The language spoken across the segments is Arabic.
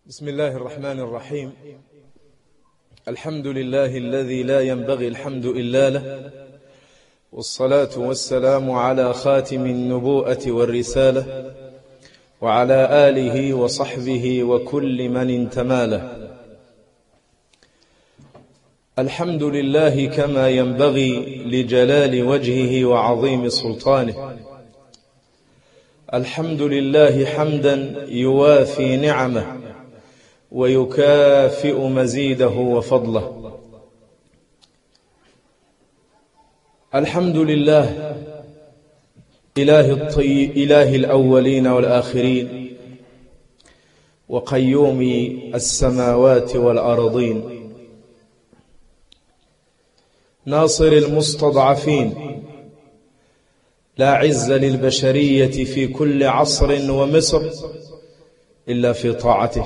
بسم الله الرحمن الرحيم. الحمد لله الذي لا ينبغي الحمد إلا له، والصلاة والسلام على خاتم النبوءة والرسالة، وعلى آله وصحبه وكل من انتمى له. الحمد لله كما ينبغي لجلال وجهه وعظيم سلطانه. الحمد لله حمدا يوافي نعمه ويكافئ مزيده وفضله. الحمد لله إله الأولين والآخرين، وقيوم السماوات والأرضين، ناصر المستضعفين، لا عز للبشرية في كل عصر ومصر إلا في طاعته،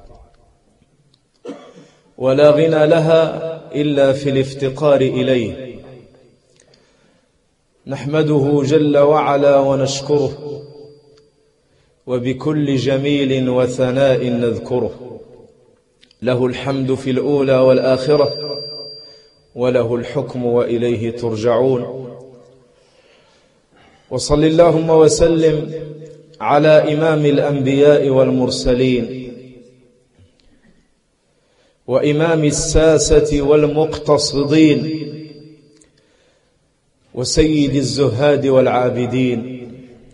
ولا غنى لها إلا في الافتقار إليه. نحمده جل وعلا ونشكره، وبكل جميل وثناء نذكره. له الحمد في الأولى والآخرة، وله الحكم وإليه ترجعون. وصل اللهم وسلم على إمام الأنبياء والمرسلين، وإمام الساسة والمقتصدين، وسيد الزهاد والعابدين،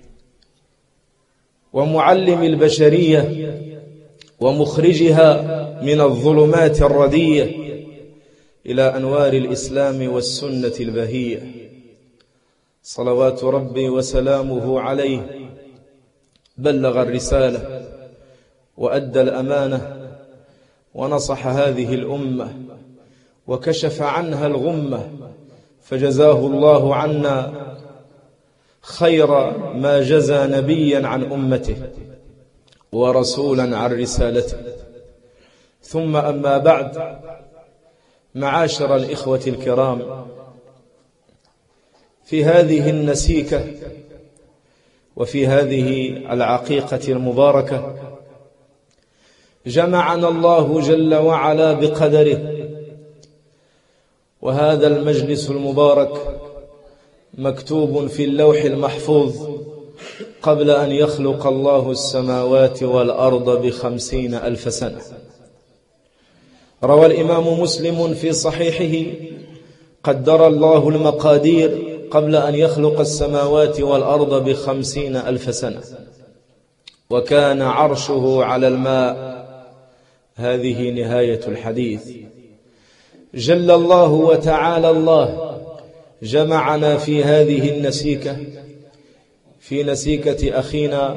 ومعلم البشرية ومخرجها من الظلمات الردية إلى أنوار الإسلام والسنة البهية. صلوات ربي وسلامه عليه، بلغ الرسالة وأدى الأمانة، ونصح هذه الأمة وكشف عنها الغمة، فجزاه الله عنا خير ما جزى نبيا عن أمته ورسولا عن رسالته. ثم أما بعد، معاشر الإخوة الكرام، في هذه النسيكة وفي هذه العقيقة المباركة جمعنا الله جل وعلا بقدره، وهذا المجلس المبارك مكتوب في اللوح المحفوظ قبل أن يخلق الله السماوات والأرض ب50,000 سنة. روى الإمام مسلم في صحيحه: قدر الله المقادير قبل أن يخلق السماوات والأرض ب50,000 سنة، وكان عرشه على الماء. هذه نهاية الحديث. جل الله وتعالى الله جمعنا في هذه النسيكة، في نسيكة أخينا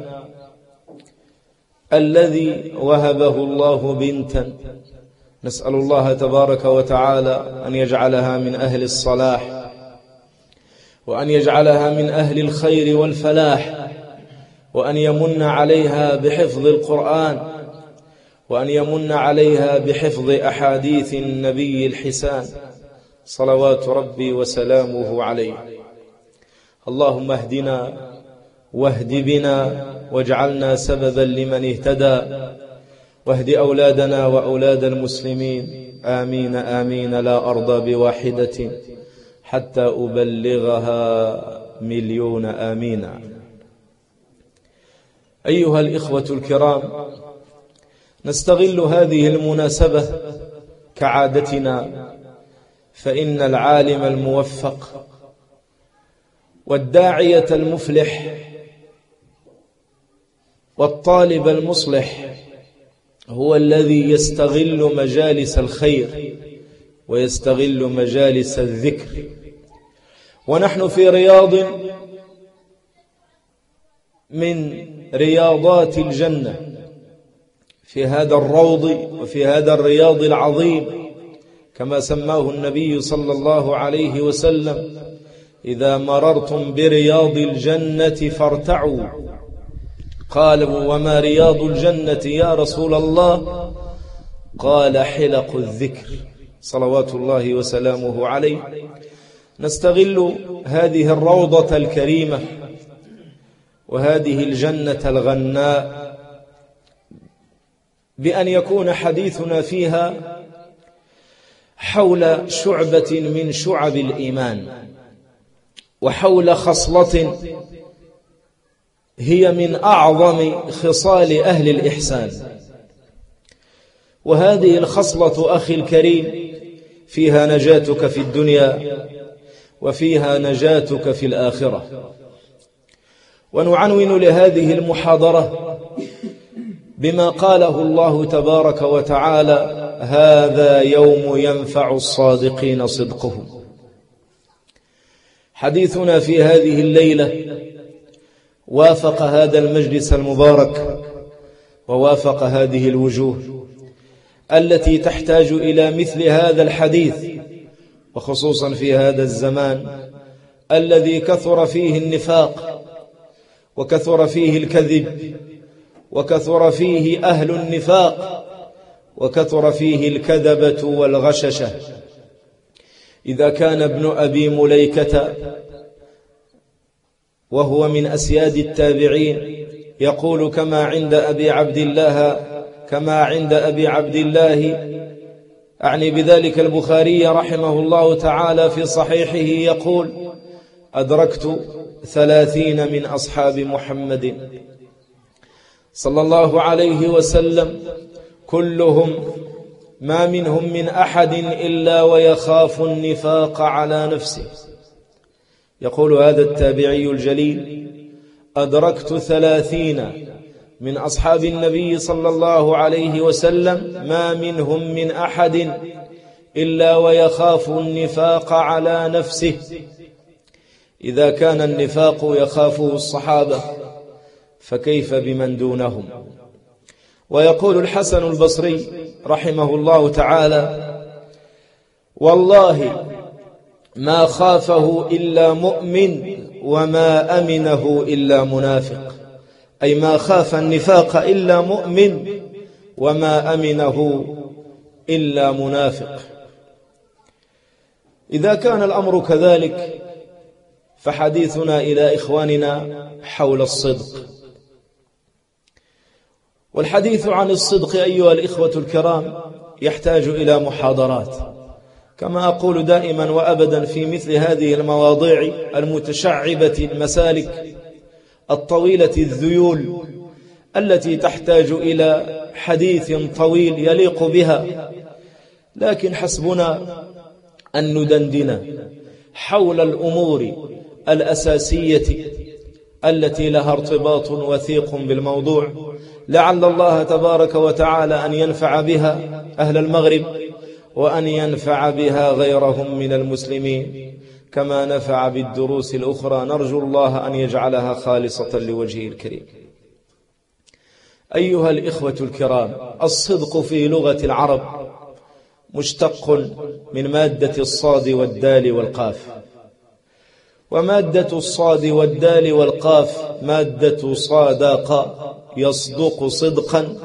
الذي وهبه الله بنتا. نسأل الله تبارك وتعالى أن يجعلها من أهل الصلاح، وأن يجعلها من أهل الخير والفلاح، وأن يمن عليها بحفظ القرآن، وأن يمن عليها بحفظ أحاديث النبي الحسان صلوات ربي وسلامه عليه. اللهم اهدنا واهد بنا واجعلنا سببا لمن اهتدى، واهد أولادنا وأولاد المسلمين. آمين آمين. لا أرضى بواحدة حتى أبلغها 1,000,000 آمين. أيها الإخوة الكرام، نستغل هذه المناسبة كعادتنا، فإن العالم الموفق والداعية المفلح والطالب المصلح هو الذي يستغل مجالس الخير ويستغل مجالس الذكر. ونحن في رياض من رياضات الجنة، في هذا الروض وفي هذا الرياض العظيم، كما سماه النبي صلى الله عليه وسلم: إذا مررتم برياض الجنة فارتعوا. قالوا: وما رياض الجنة يا رسول الله؟ قال: حلق الذكر، صلوات الله وسلامه عليه. نستغل هذه الروضة الكريمة وهذه الجنة الغناء بأن يكون حديثنا فيها حول شعبة من شعب الإيمان، وحول خصلة هي من أعظم خصال أهل الإحسان. وهذه الخصلة أخي الكريم فيها نجاتك في الدنيا وفيها نجاتك في الآخرة. ونعنون لهذه المحاضرة بما قاله الله تبارك وتعالى: هذا يوم ينفع الصادقين صدقهم. حديثنا في هذه الليلة وافق هذا المجلس المبارك ووافق هذه الوجوه التي تحتاج إلى مثل هذا الحديث، وخصوصا في هذا الزمان الذي كثر فيه النفاق وكثر فيه الكذب وكثر فيه أهل النفاق وكثر فيه الكذبة والغششة. إذا كان ابن أبي مليكة وهو من أسياد التابعين يقول كما عند أبي عبد الله أعني بذلك البخاري رحمه الله تعالى في صحيحه، يقول: أدركت 30 من أصحاب محمد صلى الله عليه وسلم كلهم ما منهم من أحد إلا ويخاف النفاق على نفسه. يقول هذا التابعي الجليل: أدركت 30 من أصحاب النبي صلى الله عليه وسلم ما منهم من أحد إلا ويخاف النفاق على نفسه. إذا كان النفاق يخافه الصحابة فكيف بمن دونهم؟ ويقول الحسن البصري رحمه الله تعالى: والله ما خافه إلا مؤمن وما أمنه إلا منافق، أي ما خاف النفاق إلا مؤمن وما أمنه إلا منافق. إذا كان الأمر كذلك فحديثنا إلى إخواننا حول الصدق. والحديث عن الصدق أيها الإخوة الكرام يحتاج إلى محاضرات، كما أقول دائما وأبدا في مثل هذه المواضيع المتشعبة المسالك الطويلة الذيول التي تحتاج إلى حديث طويل يليق بها، لكن حسبنا أن ندندن حول الأمور الأساسية التي لها ارتباط وثيق بالموضوع، لعل الله تبارك وتعالى أن ينفع بها أهل المغرب وأن ينفع بها غيرهم من المسلمين كما نفع بالدروس الأخرى. نرجو الله أن يجعلها خالصة لوجهه الكريم. أيها الإخوة الكرام، الصدق في لغة العرب مشتق من مادة الصاد والدال والقاف، ومادة الصاد والدال والقاف مادة صادق يصدق صدقا،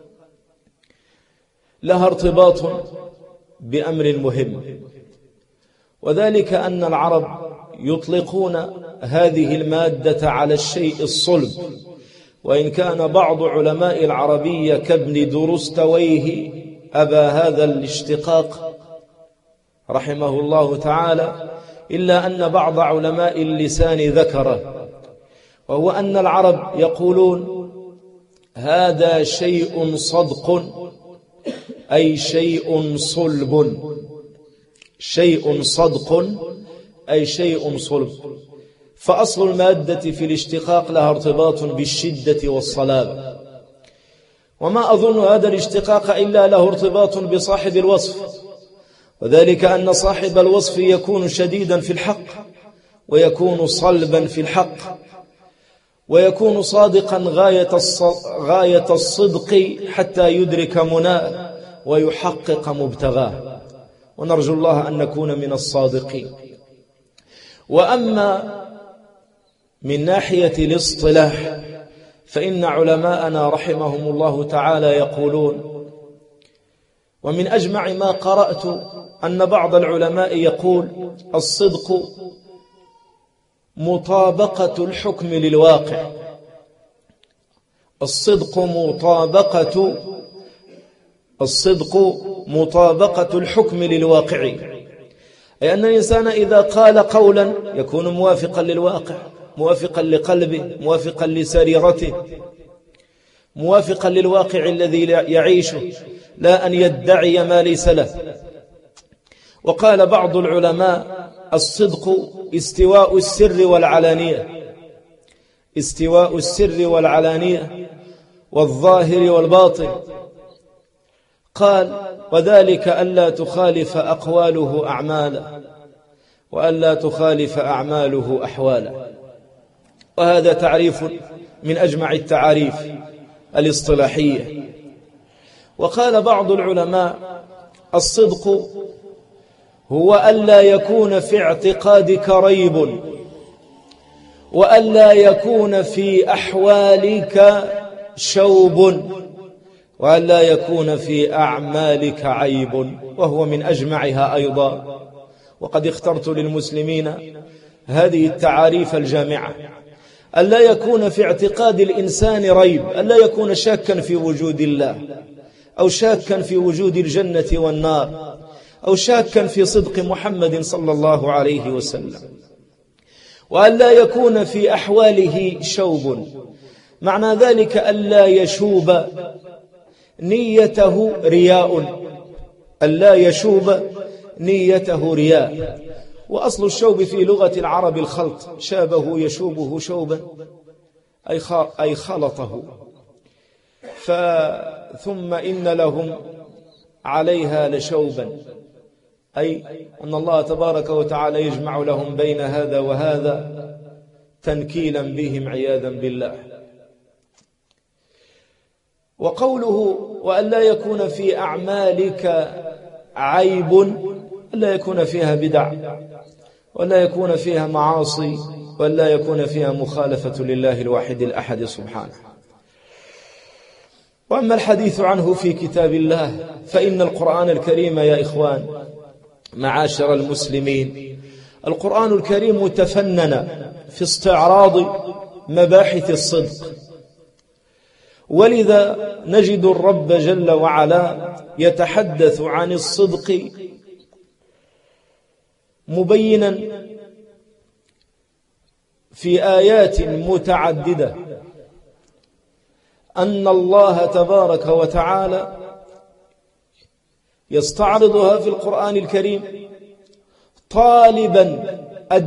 لها ارتباط بأمر مهم، وذلك أن العرب يطلقون هذه المادة على الشيء الصلب، وإن كان بعض علماء العربية كابن درستويه أبى هذا الاشتقاق رحمه الله تعالى، إلا أن بعض علماء اللسان ذكره، وهو أن العرب يقولون هذا شيء صدق، أي شيء صلب، شيء صدق أي شيء صلب. فأصل المادة في الاشتقاق لها ارتباط بالشدة والصلابة، وما أظن هذا الاشتقاق إلا له ارتباط بصاحب الوصف، وذلك أن صاحب الوصف يكون شديدا في الحق، ويكون صلبا في الحق، ويكون صادقا غاية الصدق حتى يدرك مناه ويحقق مبتغاه، ونرجو الله أن نكون من الصادقين. وأما من ناحية الاصطلاح فإن علماءنا رحمهم الله تعالى يقولون، ومن أجمع ما قرأت أن بعض العلماء يقول الصدق مطابقة الحكم للواقع، الصدق مطابقة الصدق مطابقة الحكم للواقع، أي أن الإنسان إذا قال قولا يكون موافقا للواقع، موافقا لقلبه، موافقا لسريرته، موافقا للواقع الذي يعيشه، لا أن يدعي ما ليس له. وقال بعض العلماء: الصدق استواء السر والعلانية، استواء السر والعلانية والظاهر والباطن. قال: وذلك ألا تخالف أقواله أعماله، وألا تخالف أعماله أحواله. وهذا تعريف من أجمع التعاريف الاصطلاحية. وقال بعض العلماء: الصدق هو ألا يكون في اعتقادك ريب، وألا يكون في أحوالك شوب، وألا يكون في أعمالك عيب، وهو من أجمعها أيضا. وقد اخترت للمسلمين هذه التعاريف الجامعة: ألا يكون في اعتقاد الإنسان ريب، ألا يكون شاكا في وجود الله، أو شاكا في وجود الجنة والنار، أو شاكا في صدق محمد صلى الله عليه وسلم، وألا يكون في أحواله شوب. معنى ذلك ألا يشوب نيته رياء، ألا يشوب نيته رياء. وأصل الشوب في لغة العرب الخلط، شابه يشوبه شوبا أي خلطه. ثم إن لهم عليها لشوبا، أي أن الله تبارك وتعالى يجمع لهم بين هذا وهذا تنكيلا بهم عياذا بالله. وقوله: وألا يكون في أعمالك عيب، ألا يكون فيها بدع، ولا يكون فيها معاصي، ولا يكون فيها مخالفة لله الواحد الأحد سبحانه. وأما الحديث عنه في كتاب الله فإن القرآن الكريم يا إخوان معاشر المسلمين، القرآن الكريم تفنن في استعراض مباحث الصدق، ولذا نجد الرب جل وعلا يتحدث عن الصدق مبينا في آيات متعددة أن الله تبارك وتعالى يستعرضها في القرآن الكريم طالبا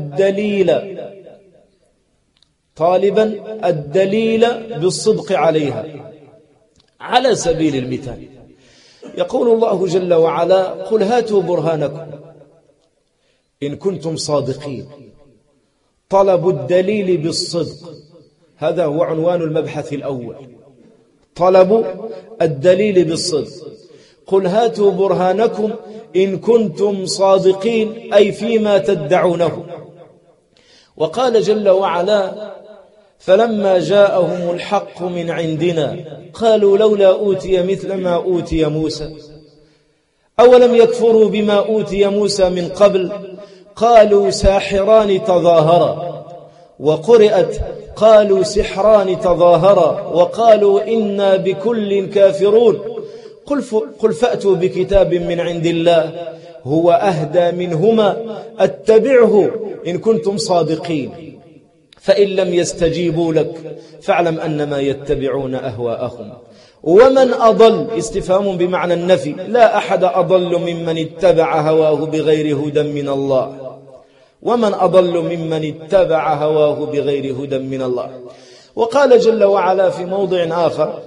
الدليل بالصدق عليها. على سبيل المثال يقول الله جل وعلا: قل هاتوا برهانكم إن كنتم صادقين. طلب الدليل بالصدق، هذا هو عنوان المبحث الأول، طلب الدليل بالصدق. قل هاتوا برهانكم إن كنتم صادقين، أي فيما تدعونه. وقال جل وعلا: فلما جاءهم الحق من عندنا قالوا لولا أوتي مثل ما أوتي موسى أولم يكفروا بما أوتي موسى من قبل قالوا ساحران تظاهرا، وقرئت قالوا سحران تظاهرا، وقالوا إنا بكل كافرون. قل فأتوا بكتاب من عند الله هو أهدى منهما أتبعه إن كنتم صادقين، فإن لم يستجيبوا لك فاعلم أنما يتبعون أهواءهم. ومن أضل، استفهام بمعنى النفي، لا أحد أضل ممن اتبع هواه بغير هدى من الله. ومن أضل ممن اتبع هواه بغير هدى من الله. وقال جل وعلا في موضع آخر: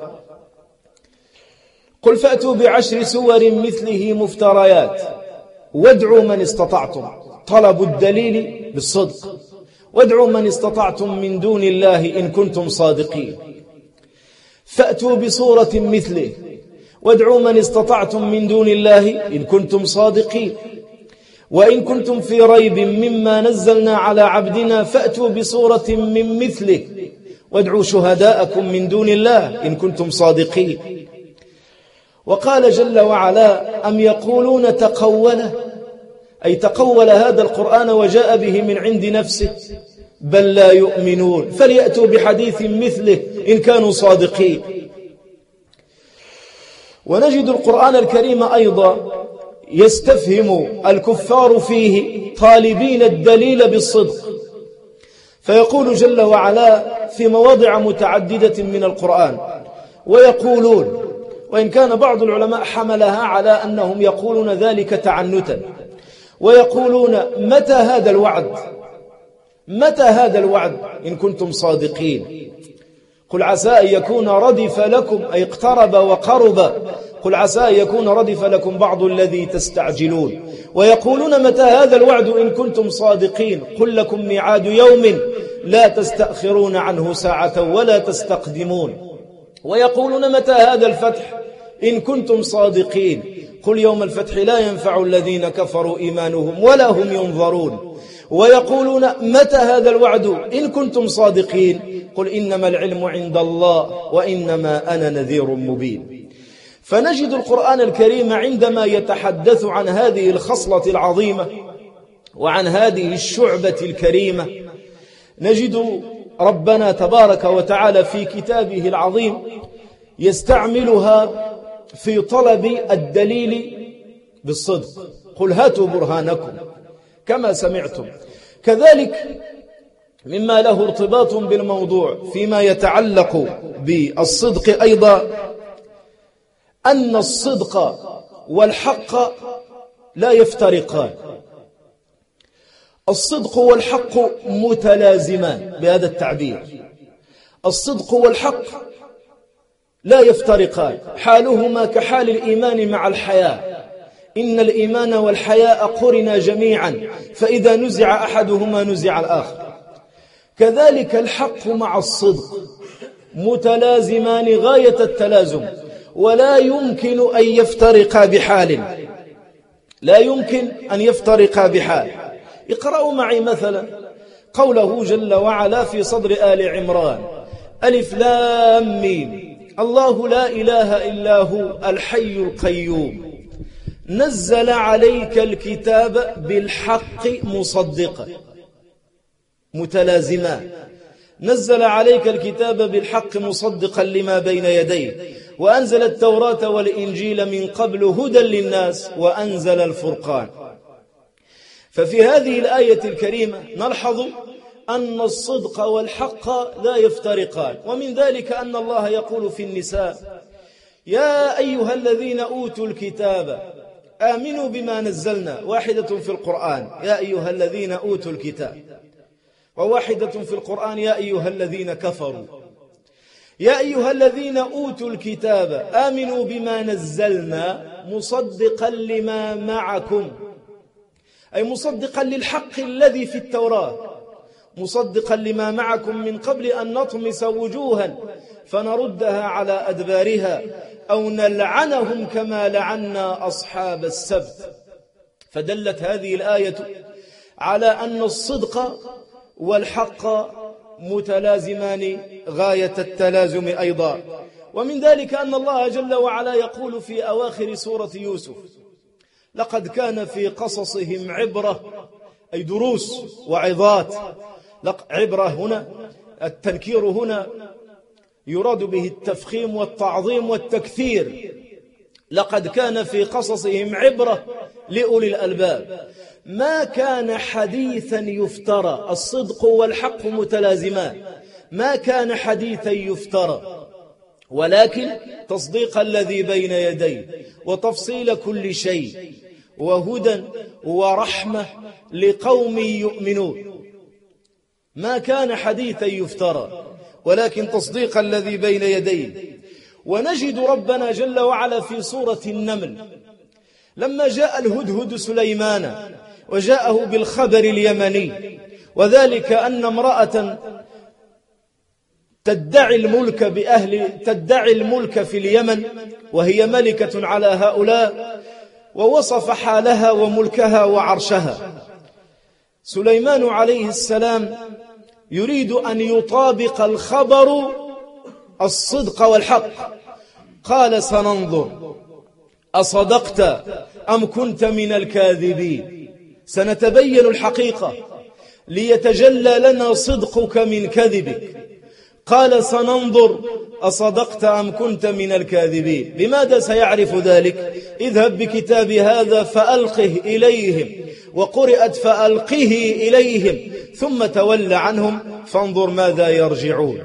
قل فأتوا بعشر سور مثله مفتريات وادعوا من استطعتم. طلب الدليل بالصدق. وادعوا من استطعتم من دون الله إن كنتم صادقين. فأتوا بصورة مثله وادعوا من استطعتم من دون الله إن كنتم صادقين. وإن كنتم في ريب مما نزلنا على عبدنا فأتوا بصورة من مثله وادعوا شهداءكم من دون الله إن كنتم صادقين. وقال جل وعلا: أم يقولون تقوله، أي تقول هذا القرآن وجاء به من عند نفسه، بل لا يؤمنون، فليأتوا بحديث مثله إن كانوا صادقين. ونجد القرآن الكريم أيضا يستفهم الكفار فيه طالبين الدليل بالصدق، فيقول جل وعلا في مواضع متعددة من القرآن ويقولون، وإن كان بعض العلماء حملها على أنهم يقولون ذلك تعنتا، ويقولون متى هذا الوعد؟ متى هذا الوعد إن كنتم صادقين؟ قل عسى أن يكون ردف لكم، أي اقترب وقرب، قل عسى أن يكون ردف لكم بعض الذي تستعجلون. ويقولون متى هذا الوعد إن كنتم صادقين؟ قل لكم ميعاد يوم لا تستأخرون عنه ساعة ولا تستقدمون. ويقولون متى هذا الفتح إن كنتم صادقين؟ قل يوم الفتح لا ينفع الذين كفروا إيمانهم ولا هم ينظرون. ويقولون متى هذا الوعد إن كنتم صادقين؟ قل إنما العلم عند الله وإنما أنا نذير مبين. فنجد القرآن الكريم عندما يتحدث عن هذه الخصلة العظيمة وعن هذه الشعبة الكريمة، نجد ربنا تبارك وتعالى في كتابه العظيم يستعملها في طلب الدليل بالصدق. قل هاتوا برهانكم كما سمعتم. كذلك مما له ارتباط بالموضوع فيما يتعلق بالصدق أيضا أن الصدق والحق لا يفترقان. الصدق والحق متلازمان بهذا التعبير. الصدق والحق لا يفترقان، حالهما كحال الإيمان مع الحياة، إن الإيمان والحياء قرنا جميعا، فإذا نزع أحدهما نزع الآخر. كذلك الحق مع الصدق متلازمان غاية التلازم، ولا يمكن أن يفترقا بحال، لا يمكن أن يفترقا بحال. اقرأوا معي مثلا قوله جل وعلا في صدر آل عمران: ألف لام ميم، الله لا إله إلا هو الحي القيوم، نزل عليك الكتاب بالحق مصدقا. متلازمان، نزل عليك الكتاب بالحق مصدقا لما بين يديه، وأنزل التوراة والإنجيل من قبل هدى للناس وأنزل الفرقان. ففي هذه الآية الكريمة نلحظ أن الصدق والحق لا يفترقان. ومن ذلك أن الله يقول في النساء: يا أيها الذين أوتوا الكتاب آمنوا بما نزلنا، واحدة في القرآن يا أيها الذين أوتوا الكتاب، وواحدة في القرآن يا أيها الذين كفروا. يا أيها الذين أوتوا الكتاب آمنوا بما نزلنا مصدقا لما معكم، أي مصدقا للحق الذي في التوراة، مصدقا لما معكم من قبل أن نطمس وجوها فنردها على أدبارها أو نلعنهم كما لعنا أصحاب السبت. فدلت هذه الآية على أن الصدق والحق متلازمان غاية التلازم أيضا. ومن ذلك أن الله جل وعلا يقول في أواخر سورة يوسف: لقد كان في قصصهم عبرة، أي دروس وعظات. عبرة هنا التنكير هنا يراد به التفخيم والتعظيم والتكثير. لقد كان في قصصهم عبرة لأولي الألباب. ما كان حديثا يفترى، الصدق والحق متلازمان، ما كان حديثا يفترى، ولكن تصديق الذي بين يديه وتفصيل كل شيء وهدى ورحمة لقوم يؤمنون. ما كان حديثا يفترى ولكن تصديق الذي بين يديه. ونجد ربنا جل وعلا في سورة النمل لما جاء الهدهد سليمان وجاءه بالخبر اليمني، وذلك أن امرأة تدعي الملك في اليمن وهي ملكة على هؤلاء، ووصف حالها وملكها وعرشها. سليمان عليه السلام يريد أن يطابق الخبر الصدق والحق. قال: سننظر أصدقت أم كنت من الكاذبين، سنتبين الحقيقة ليتجلى لنا صدقك من كذبك. قال سننظر أصدقت أم كنت من الكاذبين. بماذا سيعرف ذلك؟ اذهب بكتاب هذا فألقه إليهم، وقرأت فألقه إليهم، ثم تول عنهم فانظر ماذا يرجعون.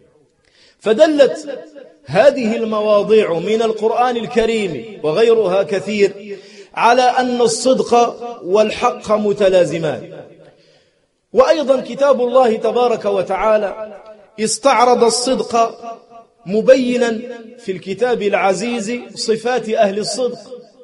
فدلت هذه المواضيع من القرآن الكريم وغيرها كثير على أن الصدق والحق متلازمان. وأيضا كتاب الله تبارك وتعالى استعرض الصدق مبينا في الكتاب العزيز صفات أهل الصدق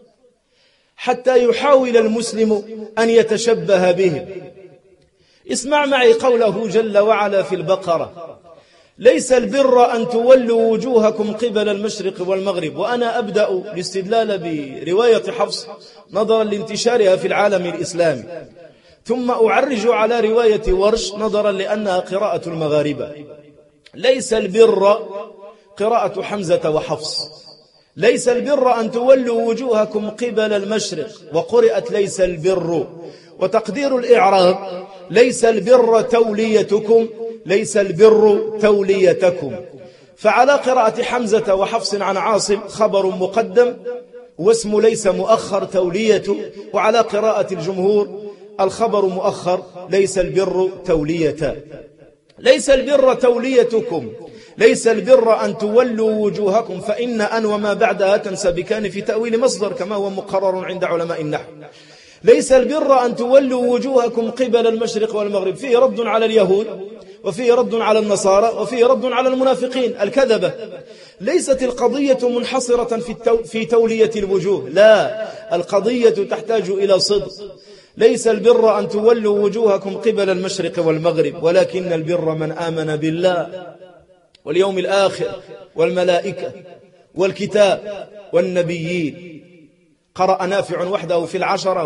حتى يحاول المسلم أن يتشبه بهم. اسمع معي قوله جل وعلا في البقرة: ليس البر أن تولوا وجوهكم قبل المشرق والمغرب. وأنا أبدأ الاستدلال برواية حفص نظرا لانتشارها في العالم الإسلامي، ثم أعرج على رواية ورش نظرا لأنها قراءة المغاربة. ليس البر قراءة حمزة وحفص، ليس البر أن تولوا وجوهكم قبل المشرق، وقرأت ليس البر. وتقدير الإعراب: ليس البر توليتكم، ليس البر توليتكم. فعلى قراءة حمزة وحفص عن عاصم خبر مقدم واسم ليس مؤخر توليته، وعلى قراءة الجمهور الخبر مؤخر ليس البر تولية. ليس البر توليتكم، ليس البر أن تولوا وجوهكم، فإن أن وما بعدها تنسى بكان في تأويل مصدر كما هو مقرر عند علماء النحو. ليس البر أن تولوا وجوهكم قبل المشرق والمغرب، فيه رد على اليهود، وفيه رد على النصارى، وفيه رد على المنافقين الكذبة. ليست القضية منحصرة في تولية الوجوه، لا، القضية تحتاج إلى صدق. ليس البر أن تولوا وجوهكم قبل المشرق والمغرب، ولكن البر من آمن بالله واليوم الآخر والملائكة والكتاب والنبيين. قرأ نافع وحده في العشرة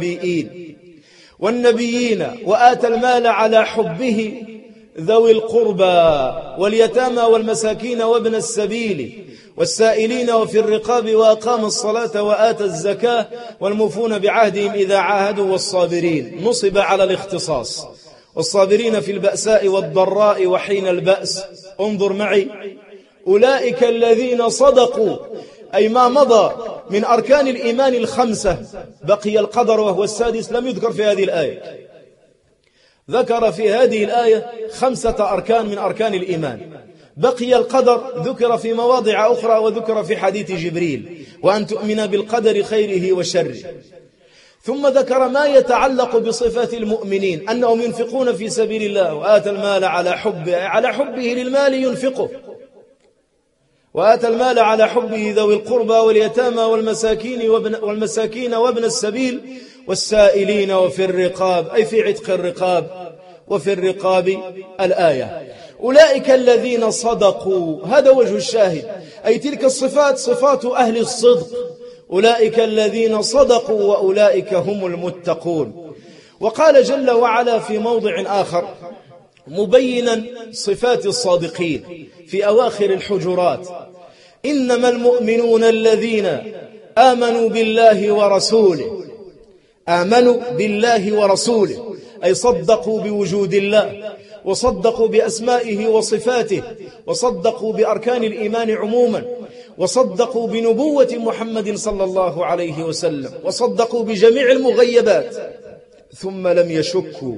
والنبيين وآتى المال على حبه ذوي القربى واليتامى والمساكين وابن السبيل والسائلين وفي الرقاب وأقام الصلاة وآتى الزكاة والموفون بعهدهم إذا عاهدوا والصابرين. نصب على الاختصاص: والصابرين في البأساء والضراء وحين البأس. انظر معي: أولئك الذين صدقوا، أي ما مضى من أركان الإيمان الخمسة. بقي القدر وهو السادس، لم يذكر في هذه الآية. ذكر في هذه الآية 5 أركان من أركان الإيمان. بقي القدر، ذكر في مواضع أخرى، وذكر في حديث جبريل: وأن تؤمن بالقدر خيره وشره. ثم ذكر ما يتعلق بصفات المؤمنين، أنهم ينفقون في سبيل الله، وآتى المال على حبه للمال ينفقه، وآتى المال على حبه ذوي القربى واليتامى والمساكين وابن السبيل والسائلين وفي الرقاب، أي في عتق الرقاب، وفي الرقاب الآية. أولئك الذين صدقوا، هذا وجه الشاهد، أي تلك الصفات صفات أهل الصدق. أولئك الذين صدقوا وأولئك هم المتقون. وقال جل وعلا في موضع آخر مبينا صفات الصادقين في أواخر الحجرات: إنما المؤمنون الذين آمنوا بالله ورسوله. آمنوا بالله ورسوله، أي صدقوا بوجود الله، وصدقوا بأسمائه وصفاته، وصدقوا بأركان الإيمان عموما، وصدقوا بنبوة محمد صلى الله عليه وسلم، وصدقوا بجميع المغيبات، ثم لم يشكوا،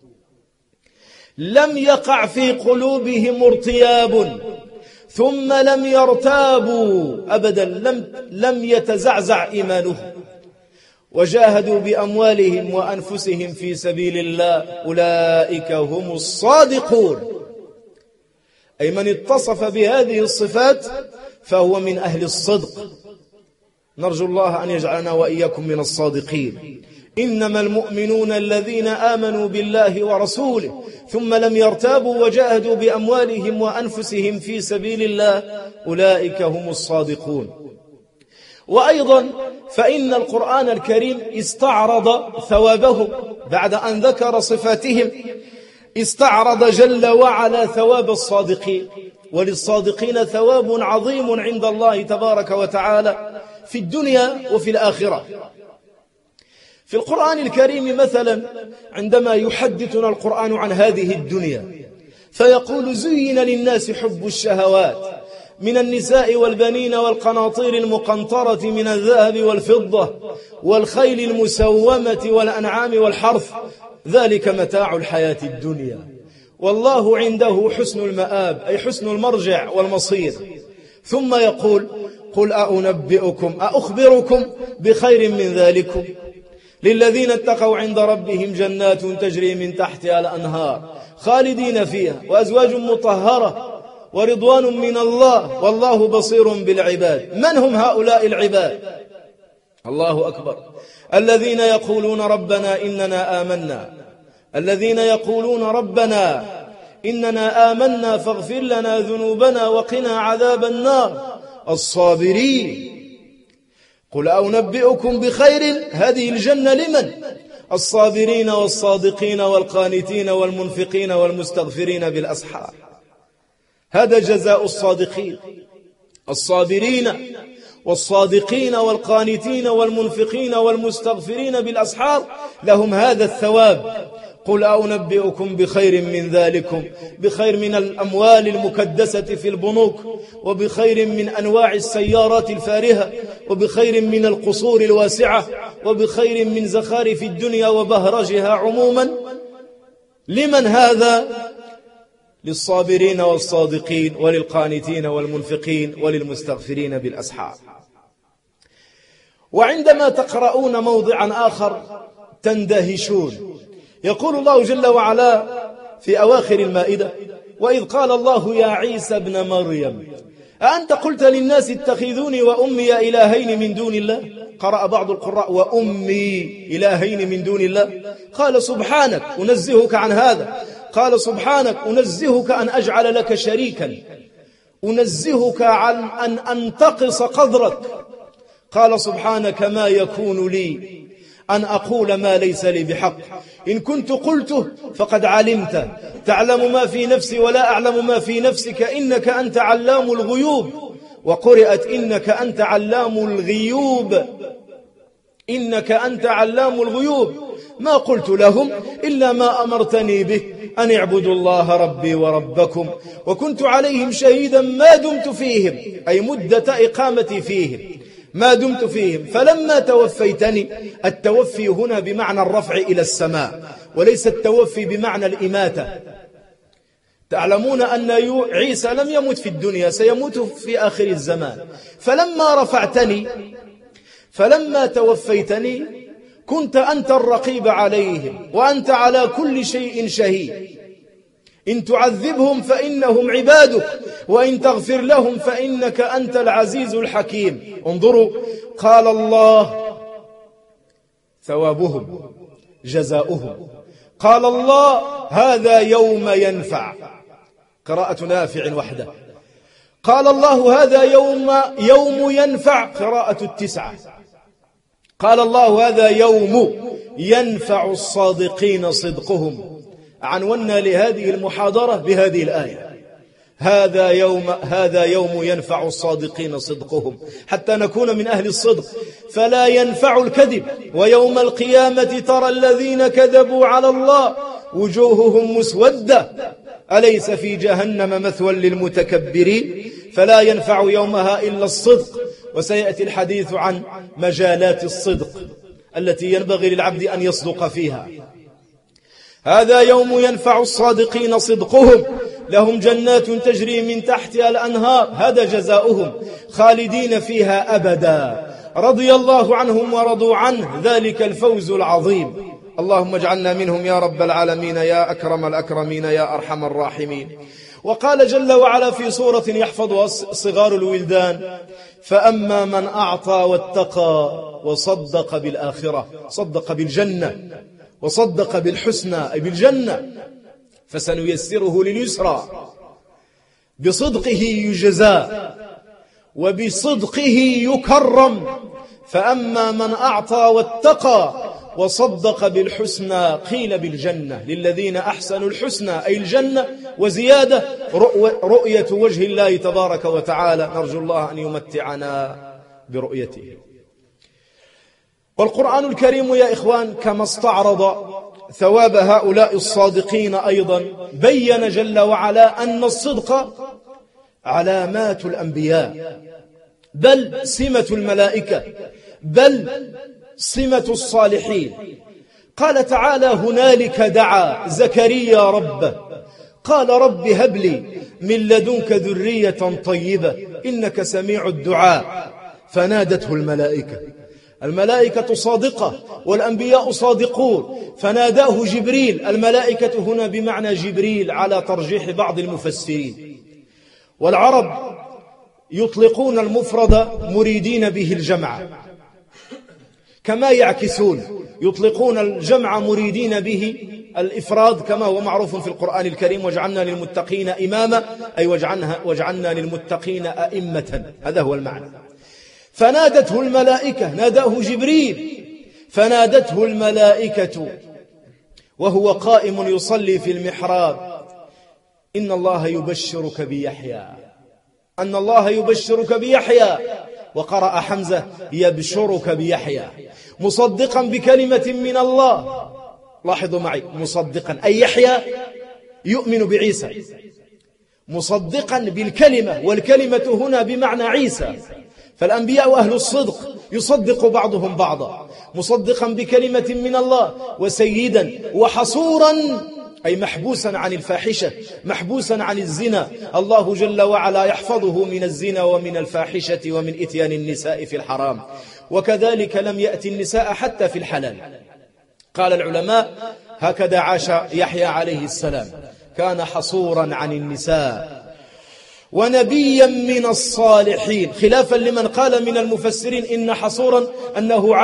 لم يقع في قلوبهم ارتياب، ثم لم يرتابوا أبدا، لم يتزعزع إيمانهم، وجاهدوا بأموالهم وأنفسهم في سبيل الله. أولئك هم الصادقون، أي من اتصف بهذه الصفات فهو من أهل الصدق. نرجو الله أن يجعلنا وإياكم من الصادقين. إنما المؤمنون الذين آمنوا بالله ورسوله ثم لم يرتابوا وجاهدوا بأموالهم وأنفسهم في سبيل الله، أولئك هم الصادقون. وأيضا فإن القرآن الكريم استعرض ثوابهم بعد أن ذكر صفاتهم، استعرض جل وعلا ثواب الصادقين، وللصادقين ثواب عظيم عند الله تبارك وتعالى في الدنيا وفي الآخرة. في القرآن الكريم مثلا عندما يحدثنا القرآن عن هذه الدنيا فيقول زين للناس حب الشهوات من النساء والبنين والقناطير المقنطرة من الذهب والفضة والخيل المسومة والأنعام والحرث ذلك متاع الحياة الدنيا والله عنده حسن المآب أي حسن المرجع والمصير. ثم يقول قل أخبركم بخير من ذلكم للذين اتقوا عند ربهم جنات تجري من تحتها الأنهار خالدين فيها وأزواج مطهرة ورضوان من الله والله بصير بالعباد. من هم هؤلاء العباد؟ الله أكبر. الذين يقولون ربنا إننا آمنا فاغفر لنا ذنوبنا وقنا عذاب النار الصابرين. قل أنبئكم بخير هذه الجنة لمن؟ الصابرين والصادقين والقانتين والمنفقين والمستغفرين بالأسحار. هذا جزاء الصادقين الصابرين والصادقين والقانتين والمنفقين والمستغفرين بالأسحار لهم هذا الثواب. قل أنبئكم بخير من ذلكم بخير من الأموال المكدسة في البنوك وبخير من أنواع السيارات الفارهة وبخير من القصور الواسعة وبخير من زخارف الدنيا وبهرجها عموما. لمن هذا؟ للصابرين والصادقين وللقانتين والمنفقين وللمستغفرين بالأسحار. وعندما تقرؤون موضعا آخر تندهشون. يقول الله جل وعلا في أواخر المائدة وإذ قال الله يا عيسى ابن مريم أأنت قلت للناس اتخذوني وأمي إلهين من دون الله؟ قرأ بعض القراء وأمي إلهين من دون الله. قال سبحانك أنزهك عن هذا. قال سبحانك أنزهك أن أجعل لك شريكا أنزهك عن أن أنتقص قدرك. قال سبحانك ما يكون لي أن أقول ما ليس لي بحق إن كنت قلته فقد علمت تعلم ما في نفسي ولا أعلم ما في نفسك إنك أنت علام الغيوب. وقرئت إنك أنت علام الغيوب إنك أنت علام الغيوب. ما قلت لهم إلا ما أمرتني به أن اعبدوا الله ربي وربكم وكنت عليهم شهيدا ما دمت فيهم أي مدة إقامتي فيهم ما دمت فيهم فلما توفيتني. التوفي هنا بمعنى الرفع إلى السماء وليس التوفي بمعنى الإماتة. تعلمون أن عيسى لم يمت في الدنيا سيموت في آخر الزمان. فلما توفيتني كنت أنت الرقيب عليهم وأنت على كل شيء شهيد. إن تعذبهم فإنهم عبادك وإن تغفر لهم فإنك أنت العزيز الحكيم. انظروا قال الله ثوابهم جزاؤهم. قال الله هذا يوم ينفع قراءة نافع وحده. قال الله هذا يوم ينفع قراءة التسعة. قال الله هذا يوم ينفع الصادقين صدقهم. عنونا لهذه المحاضرة بهذه الآية هذا يوم ينفع الصادقين صدقهم حتى نكون من أهل الصدق فلا ينفع الكذب. ويوم القيامة ترى الذين كذبوا على الله وجوههم مسودة أليس في جهنم مثوى للمتكبرين. فلا ينفع يومها إلا الصدق. وسيأتي الحديث عن مجالات الصدق التي ينبغي للعبد أن يصدق فيها. هذا يوم ينفع الصادقين صدقهم لهم جنات تجري من تحتها الأنهار هذا جزاؤهم خالدين فيها أبدا رضي الله عنهم ورضوا عنه ذلك الفوز العظيم. اللهم اجعلنا منهم يا رب العالمين يا أكرم الأكرمين يا أرحم الراحمين. وقال جل وعلا في سورة يحفظها صغار الولدان فأما من أعطى واتقى وصدق بالآخرة صدق بالجنة وصدق بالحسنى أي بالجنة فسنيسره لليسرى. بصدقه يجزى وبصدقه يكرم. فأما من أعطى واتقى وصدق بالحسنى قيل بالجنة للذين أحسنوا الحسنى أي الجنة وزيادة رؤية وجه الله تبارك وتعالى. نرجو الله أن يمتعنا برؤيته. والقرآن الكريم يا إخوان كما استعرض ثواب هؤلاء الصادقين أيضا بين جل وعلا أن الصدق علامات الأنبياء، بل سمة الملائكة، بل سمة الصالحين. قال تعالى: هنالك دعا زكريا ربه قال رب هب لي من لدنك ذرية طيبة إنك سميع الدعاء. فنادته الملائكة، الملائكة صادقة والأنبياء صادقون، فناداه جبريل. الملائكة هنا بمعنى جبريل على ترجيح بعض المفسرين، والعرب يطلقون المفرد مريدين به الجمع، كما يعكسون يطلقون الجمع مريدين به الإفراد، كما هو معروف في القرآن الكريم: وجعلنا للمتقين إماما، أي وجعلنا للمتقين أئمة. هذا هو المعنى. فنادته الملائكة، ناداه جبريل، فنادته الملائكة وهو قائم يصلي في المحراب: إن الله يبشرك بيحيى، أن الله يبشرك بيحيى. وقرأ حمزة: يبشرك بيحيى، مصدقا بكلمة من الله. لاحظوا معي، مصدقا أي يحيى يؤمن بعيسى، مصدقا بالكلمة، والكلمة هنا بمعنى عيسى. فالأنبياء أهل الصدق يصدق بعضهم بعضا، مصدقا بكلمة من الله، وسيدا وحصورا أي محبوسا عن الفاحشة، محبوسا عن الزنا. الله جل وعلا يحفظه من الزنا ومن الفاحشة ومن إتيان النساء في الحرام، وكذلك لم يأتي النساء حتى في الحلال. قال العلماء: هكذا عاش يحيى عليه السلام، كان حصورا عن النساء ونبيا من الصالحين، خلافا لمن قال من المفسرين إن حصورا أنه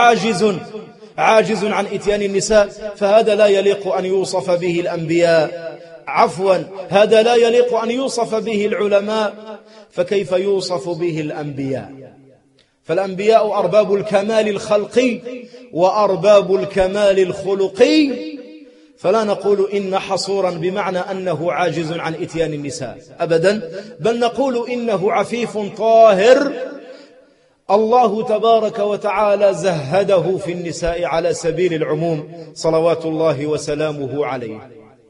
عاجز عن إتيان النساء، فهذا لا يليق أن يوصف به الأنبياء، عفوا هذا لا يليق أن يوصف به العلماء، فكيف يوصف به الأنبياء؟ فالأنبياء أرباب الكمال الخلقي وأرباب الكمال الخلقي، فلا نقول إن حصورا بمعنى أنه عاجز عن إتيان النساء أبدا، بل نقول إنه عفيف طاهر، الله تبارك وتعالى زهده في النساء على سبيل العموم صلوات الله وسلامه عليه.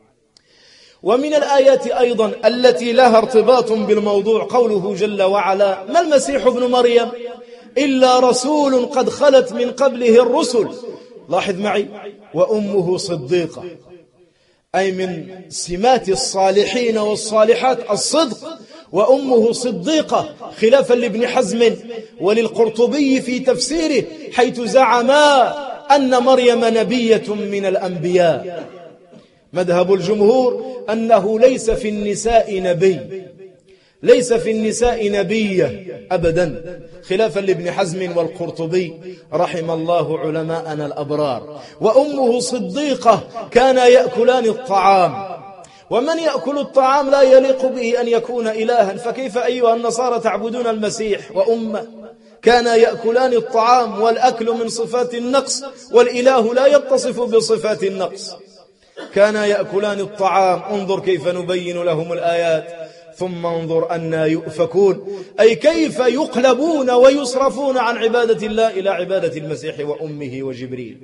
ومن الآيات أيضا التي لها ارتباط بالموضوع قوله جل وعلا: ما المسيح ابن مريم إلا رسول قد خلت من قبله الرسل. لاحظ معي: وأمه صديقة، أي من سمات الصالحين والصالحات الصدق، وأمه صديقة، خلافا لابن حزم وللقرطبي في تفسيره، حيث زعما أن مريم نبية من الأنبياء. مذهب الجمهور أنه ليس في النساء نبي، ليس في النساء نبية أبدا، خلافا لابن حزم والقرطبي رحم الله علماءنا الأبرار. وأمه صديقة، كانا يأكلان الطعام، ومن يأكل الطعام لا يليق به أن يكون إلها، فكيف أيها النصارى تعبدون المسيح وأمه؟ كانا يأكلان الطعام، والأكل من صفات النقص، والإله لا يتصف بصفات النقص. كانا يأكلان الطعام، انظر كيف نبين لهم الآيات، ثم انظر أنى يؤفكون، أي كيف يقلبون ويصرفون عن عبادة الله إلى عبادة المسيح وأمه وجبريل.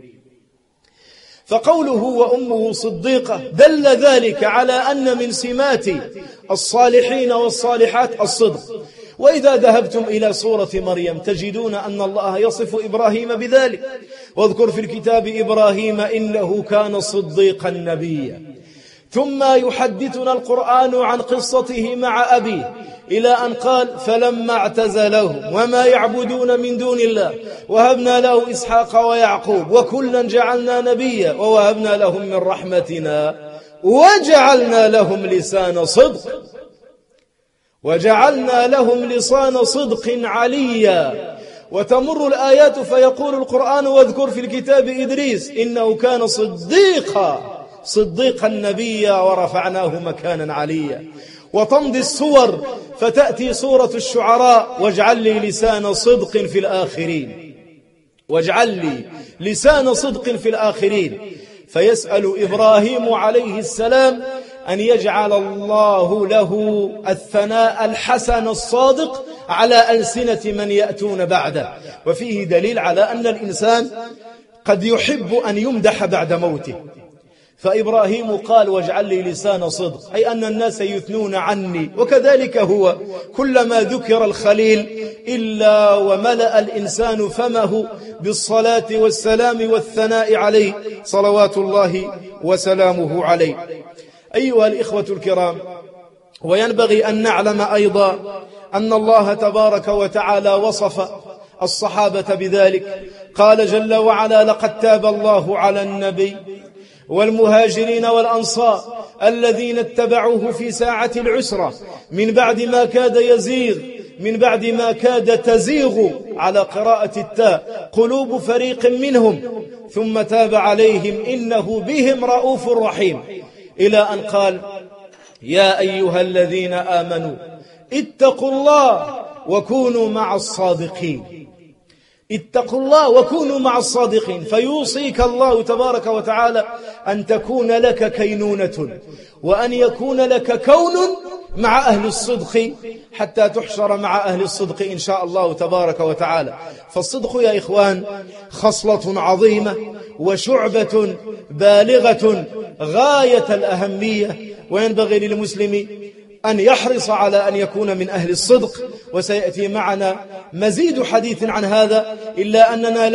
فقوله وأمه صديقة دل ذلك على أن من سمات الصالحين والصالحات الصدق. وإذا ذهبتم إلى سورة مريم تجدون أن الله يصف إبراهيم بذلك: واذكر في الكتاب إبراهيم إنه كان صديقا نبيا. ثم يحدثنا القرآن عن قصته مع أبيه إلى أن قال: فلما اعتزلهم وما يعبدون من دون الله وهبنا له إسحاق ويعقوب وكلا جعلنا نبيا ووهبنا لهم من رحمتنا وجعلنا لهم لسان صدق، وجعلنا لهم لسان صدق عليا. وتمر الآيات فيقول القرآن: واذكر في الكتاب إدريس إنه كان صديقا نبيا ورفعناه مكانا عليا. وتمضي السور فتأتي سورة الشعراء: واجعل لي لسان صدق في الآخرين، واجعل لي لسان صدق في الآخرين. فيسأل إبراهيم عليه السلام أن يجعل الله له الثناء الحسن الصادق على ألسنة من يأتون بعده. وفيه دليل على أن الإنسان قد يحب أن يمدح بعد موته. فإبراهيم قال واجعل لي لسان صدق، أي أن الناس يثنون عني، وكذلك هو كلما ذكر الخليل إلا وملأ الإنسان فمه بالصلاة والسلام والثناء عليه صلوات الله وسلامه عليه. أيها الإخوة الكرام، وينبغي أن نعلم أيضا أن الله تبارك وتعالى وصف الصحابة بذلك. قال جل وعلا: لقد تاب الله على النبي والمهاجرين والأنصار الذين اتبعوه في ساعة العسرة من بعد ما كاد تزيغ على قراءة التاء قلوب فريق منهم ثم تاب عليهم إنه بهم رؤوف رحيم، إلى أن قال: يا أيها الذين آمنوا اتقوا الله وكونوا مع الصادقين. اتقوا الله وكونوا مع الصادقين. فيوصيك الله تبارك وتعالى أن تكون لك كينونة، وأن يكون لك كون مع أهل الصدق، حتى تحشر مع أهل الصدق إن شاء الله تبارك وتعالى. فالصدق يا إخوان خصلة عظيمة وشعبة بالغة غاية الأهمية، وينبغي للمسلم أن يحرص على أن يكون من أهل الصدق. وسيأتي معنا مزيد حديث عن هذا، إلا أننا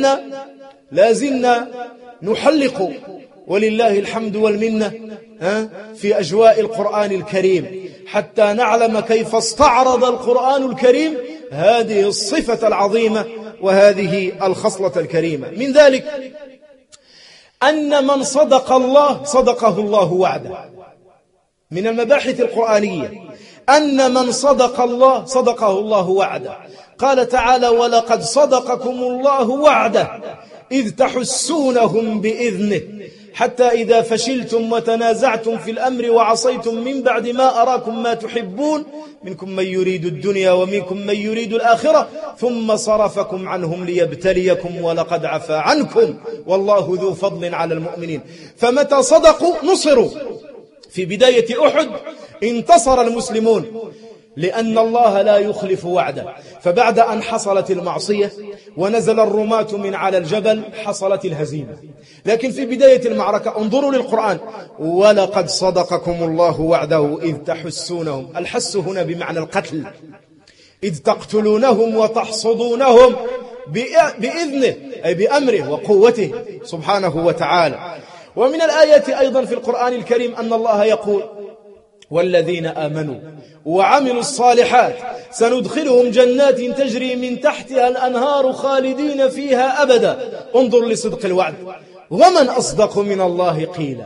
لازلنا نحلق ولله الحمد والمنة في أجواء القرآن الكريم، حتى نعلم كيف استعرض القرآن الكريم هذه الصفة العظيمة وهذه الخصلة الكريمة. من ذلك أن من صدق الله صدقه الله وعده. من المباحث القرآنية أن من صدق الله صدقه الله وعده. قال تعالى: ولقد صدقكم الله وعده إذ تحسونهم بإذنه حتى إذا فشلتم وتنازعتم في الأمر وعصيتم من بعد ما أراكم ما تحبون منكم من يريد الدنيا ومنكم من يريد الآخرة ثم صرفكم عنهم ليبتليكم ولقد عفا عنكم والله ذو فضل على المؤمنين. فمتى صدقوا نصروا. في بداية أحد انتصر المسلمون لأن الله لا يخلف وعده. فبعد أن حصلت المعصية ونزل الرماة من على الجبل حصلت الهزيمة. لكن في بداية المعركة انظروا للقرآن: ولقد صدقكم الله وعده إذ تحسونهم. الحس هنا بمعنى القتل، إذ تقتلونهم وتحصدونهم بإذنه أي بأمره وقوته سبحانه وتعالى. ومن الآيات أيضا في القرآن الكريم أن الله يقول: والذين آمنوا وعملوا الصالحات سندخلهم جنات تجري من تحتها الأنهار خالدين فيها أبدا. انظر لصدق الوعد. ومن أصدق من الله قيلا،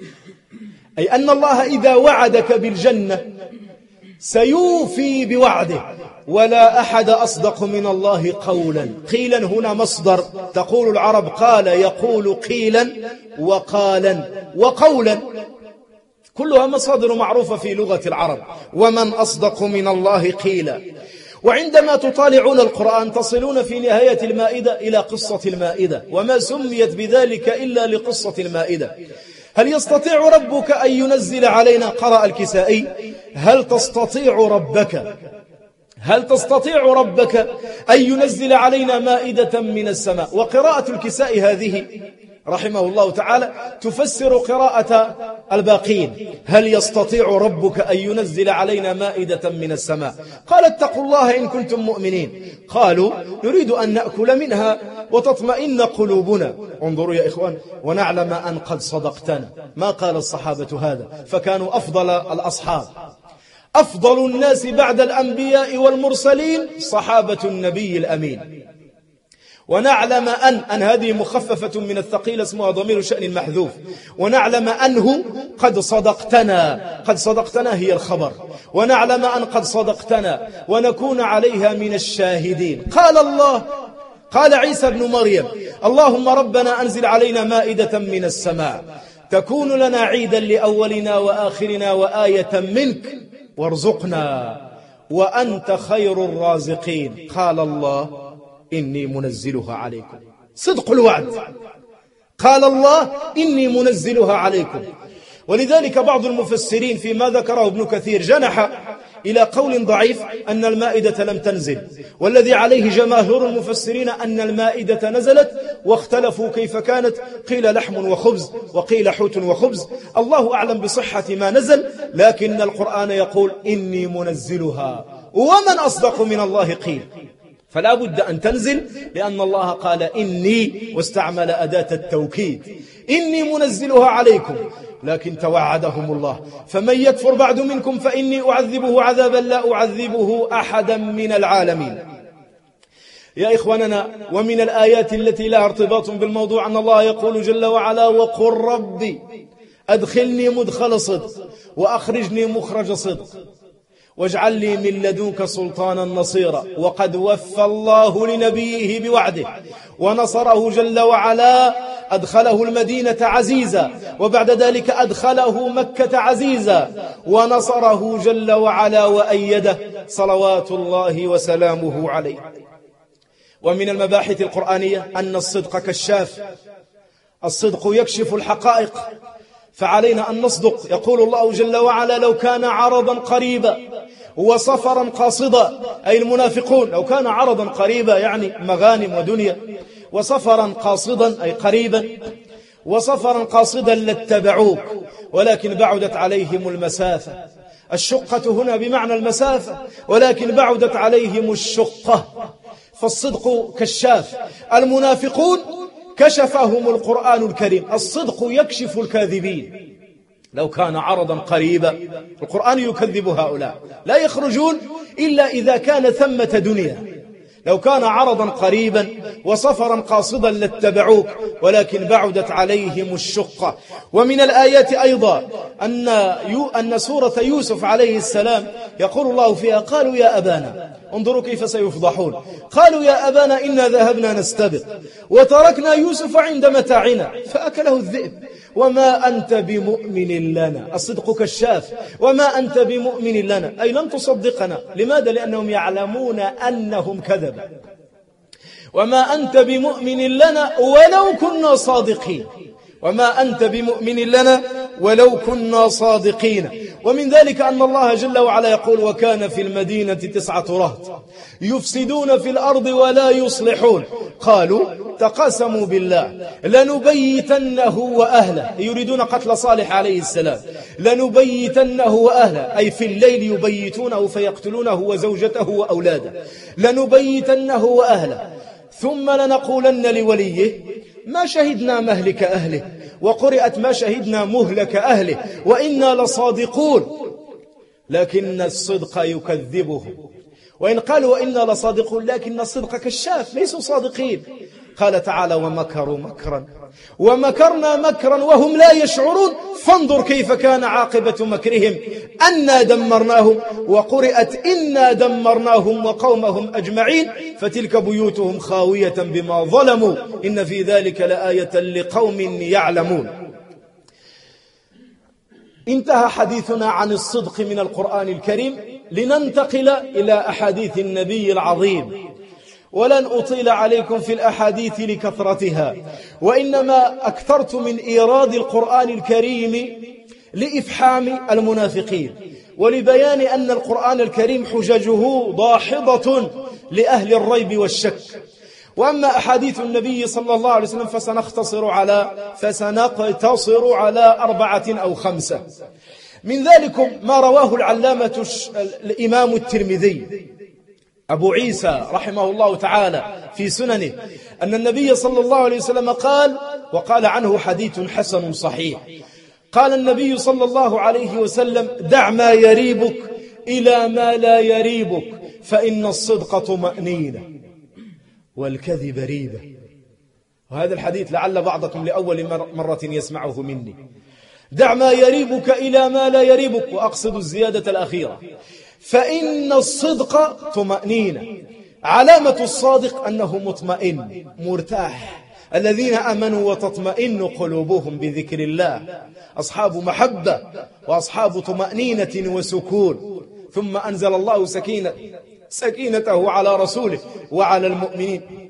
أي أن الله إذا وعدك بالجنة سيوفي بوعده، ولا أحد أصدق من الله قولا. قيلا هنا مصدر، تقول العرب قال يقول قيلا وقالا وقولا، كلها مصادر معروفة في لغة العرب. ومن أصدق من الله قيلا. وعندما تطالعون القرآن تصلون في نهاية المائدة إلى قصة المائدة، وما سميت بذلك إلا لقصة المائدة. هل يستطيع ربك أن ينزل علينا، قرأ الكسائي: هل تستطيع ربك أن ينزل علينا مائدة من السماء؟ وقراءة الكسائي هذه رحمه الله تعالى تفسر قراءة الباقين: هل يستطيع ربك أن ينزل علينا مائدة من السماء؟ قال: اتقوا الله إن كنتم مؤمنين. قالوا: نريد أن نأكل منها وتطمئن قلوبنا. انظروا يا إخوان، ونعلم أن قد صدقتنا. ما قال الصحابة هذا؟ فكانوا أفضل الأصحاب، أفضل الناس بعد الأنبياء والمرسلين صحابة النبي الأمين. ونعلم أن هذه مخففة من الثقيل اسمها ضمير شأن محذوف. ونعلم أنه قد صدقتنا هي الخبر. ونعلم أن قد صدقتنا ونكون عليها من الشاهدين. قال عيسى بن مريم: اللهم ربنا أنزل علينا مائدة من السماء تكون لنا عيدا لأولنا وآخرنا وآية منك وارزقنا وأنت خير الرازقين. قال الله: إني منزلها عليكم. صدق الوعد. قال الله: إني منزلها عليكم. ولذلك بعض المفسرين فيما ذكره ابن كثير جنح إلى قول ضعيف أن المائدة لم تنزل، والذي عليه جماهير المفسرين أن المائدة نزلت واختلفوا كيف كانت، قيل لحم وخبز وقيل حوت وخبز، الله أعلم بصحة ما نزل، لكن القرآن يقول إني منزلها ومن أصدق من الله قيل، فلا بد أن تنزل لأن الله قال إني واستعمل أداة التوكيد، إني منزلها عليكم، لكن توعدهم الله فمن يكفر بعد منكم فإني أعذبه عذابا لا أعذبه أحدا من العالمين. يا إخواننا، ومن الآيات التي لها ارتباط بالموضوع أن الله يقول جل وعلا وقل ربي أدخلني مدخل صدق وأخرجني مخرج صدق واجعل لي من لدنك سلطانا نصيرا. وقد وفى الله لنبيه بوعده ونصره جل وعلا، أدخله المدينة عزيزا وبعد ذلك أدخله مكة عزيزا ونصره جل وعلا وأيده صلوات الله وسلامه عليه. ومن المباحث القرآنية أن الصدق كشاف، الصدق يكشف الحقائق، فعلينا أن نصدق. يقول الله جل وعلا لو كان عرضا قريبا وسفرا قاصدا، أي المنافقون لو كان عرضا قريبا يعني مغانم ودنيا، وسفرا قاصدا أي قريبا، وسفرا قاصدا لاتبعوك ولكن بعدت عليهم المسافة. الشقة هنا بمعنى المسافة، ولكن بعدت عليهم الشقة، فالصدق كشاف. المنافقون كشفهم القرآن الكريم، الصدق يكشف الكاذبين. لو كان عرضا قريبا، القرآن يكذب هؤلاء، لا يخرجون إلا إذا كان ثمة دنيا. لو كان عرضا قريبا وسفرا قاصدا لاتبعوك ولكن بعدت عليهم الشقة. ومن الآيات أيضا أن سورة يوسف عليه السلام يقول الله فيها قالوا يا أبانا، انظروا كيف سيفضحون، قالوا يا أبانا إنا ذهبنا نستبق وتركنا يوسف عند متاعنا فأكله الذئب وما أنت بمؤمن لنا. الصدق كشاف، وما أنت بمؤمن لنا أي لن تصدقنا. لماذا؟ لأنهم يعلمون أنهم كذب. وما أنت بمؤمن لنا ولو كنا صادقين، وما أنت بمؤمن لنا ولو كنا صادقين. ومن ذلك أن الله جل وعلا يقول وكان في المدينة 9 رهط يفسدون في الأرض ولا يصلحون قالوا تقاسموا بالله لنبيتنه وأهله، يريدون قتل صالح عليه السلام، لنبيتنه وأهله أي في الليل يبيتونه فيقتلونه وزوجته وأولاده، لنبيتنه وأهله ثم لنقولن لوليه ما شهدنا مهلك أهله، وقرئت ما شهدنا مهلك أهله وإنا لصادقون. لكن الصدق يكذبهم، وإن قالوا وإنا لصادقون لكن الصدق كشاف، ليسوا صادقين. قال تعالى ومكروا مكرا ومكرنا مكرا وهم لا يشعرون فانظر كيف كان عاقبة مكرهم أنا دمرناهم، وقرئت إنا دمرناهم وقومهم أجمعين فتلك بيوتهم خاوية بما ظلموا إن في ذلك لآية لقوم يعلمون. انتهى حديثنا عن الصدق من القرآن الكريم، لننتقل إلى أحاديث النبي العظيم، ولن أطيل عليكم في الأحاديث لكثرتها، وإنما أكثرت من إيراد القرآن الكريم لإفحام المنافقين ولبيان أن القرآن الكريم حججه داحضة لأهل الريب والشك. وأما أحاديث النبي صلى الله عليه وسلم فسنقتصر على 4 أو 5. من ذلكم ما رواه العلامة الإمام الترمذي أبو عيسى رحمه الله تعالى في سننه أن النبي صلى الله عليه وسلم قال، وقال عنه حديث حسن صحيح، قال النبي صلى الله عليه وسلم دع ما يريبك إلى ما لا يريبك فإن الصدق طمأنينة والكذب ريبة. وهذا الحديث لعل بعضكم لأول مرة يسمعه مني. دع ما يريبك إلى ما لا يريبك، وأقصد الزيادة الأخيرة، فإن الصدق طمأنينة. علامة الصادق أنه مطمئن مرتاح. الذين آمنوا وتطمئن قلوبهم بذكر الله، أصحاب محبة وأصحاب طمأنينة وسكون. ثم أنزل الله سكينته على رسوله وعلى المؤمنين،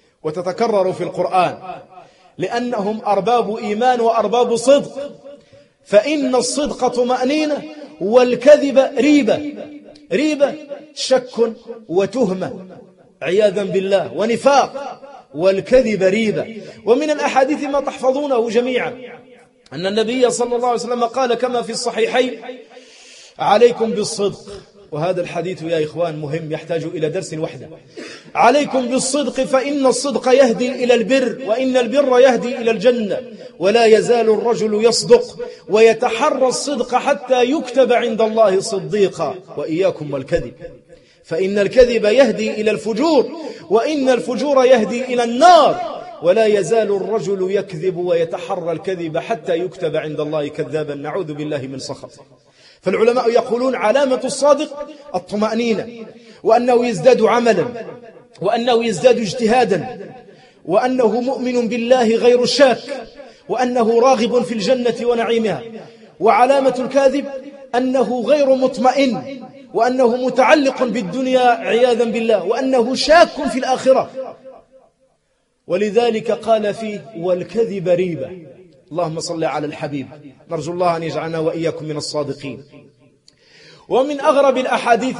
وتتكرر في القرآن لأنهم أرباب إيمان وأرباب صدق. فإن الصدق طمأنينة والكذب ريبة. ريبة شك وتهمة عياذا بالله ونفاق، والكذب ريبة. ومن الأحاديث ما تحفظونه جميعا أن النبي صلى الله عليه وسلم قال كما في الصحيحين: عليكم بالصدق. وهذا الحديث يا إخوان مهم، يحتاج إلى درس وحده. عليكم بالصدق فإن الصدق يهدي إلى البر، وإن البر يهدي إلى الجنة، ولا يزال الرجل يصدق ويتحرى الصدق حتى يكتب عند الله صديقا. وإياكم والكذب، فإن الكذب يهدي إلى الفجور، وإن الفجور يهدي إلى النار، ولا يزال الرجل يكذب ويتحرى الكذب حتى يكتب عند الله كذابا، نعوذ بالله من سخطه. فالعلماء يقولون علامة الصادق الطمأنينة، وأنه يزداد عملا، وأنه يزداد اجتهادا، وأنه مؤمن بالله غير شاك، وأنه راغب في الجنة ونعيمها. وعلامة الكاذب أنه غير مطمئن، وأنه متعلق بالدنيا عياذا بالله، وأنه شاك في الآخرة. ولذلك قال فيه: والكذب ريبة. اللهم صل على الحبيب، نرجو الله أن يجعلنا وإياكم من الصادقين. ومن أغرب الأحاديث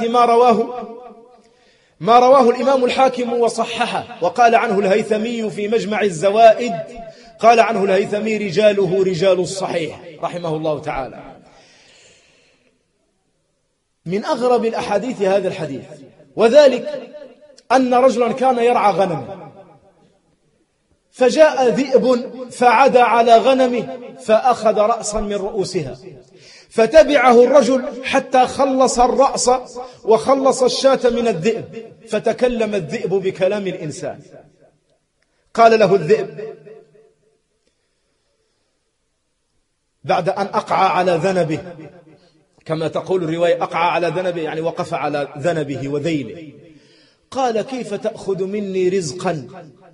ما رواه الإمام الحاكم وصححه، وقال عنه الهيثمي في مجمع الزوائد، قال عنه الهيثمي: رجاله رجال الصحيح، رحمه الله تعالى. من أغرب الأحاديث هذا الحديث، وذلك أن رجلا كان يرعى غنم، فجاء ذئب فعدى على غنمه فأخذ رأسا من رؤوسها، فتبعه الرجل حتى خلص الرأس وخلص الشاة من الذئب، فتكلم الذئب بكلام الإنسان. قال له الذئب بعد أن أقع على ذنبه، كما تقول الرواية أقع على ذنبه يعني وقف على ذنبه وذيله، قال: كيف تأخذ مني رزقا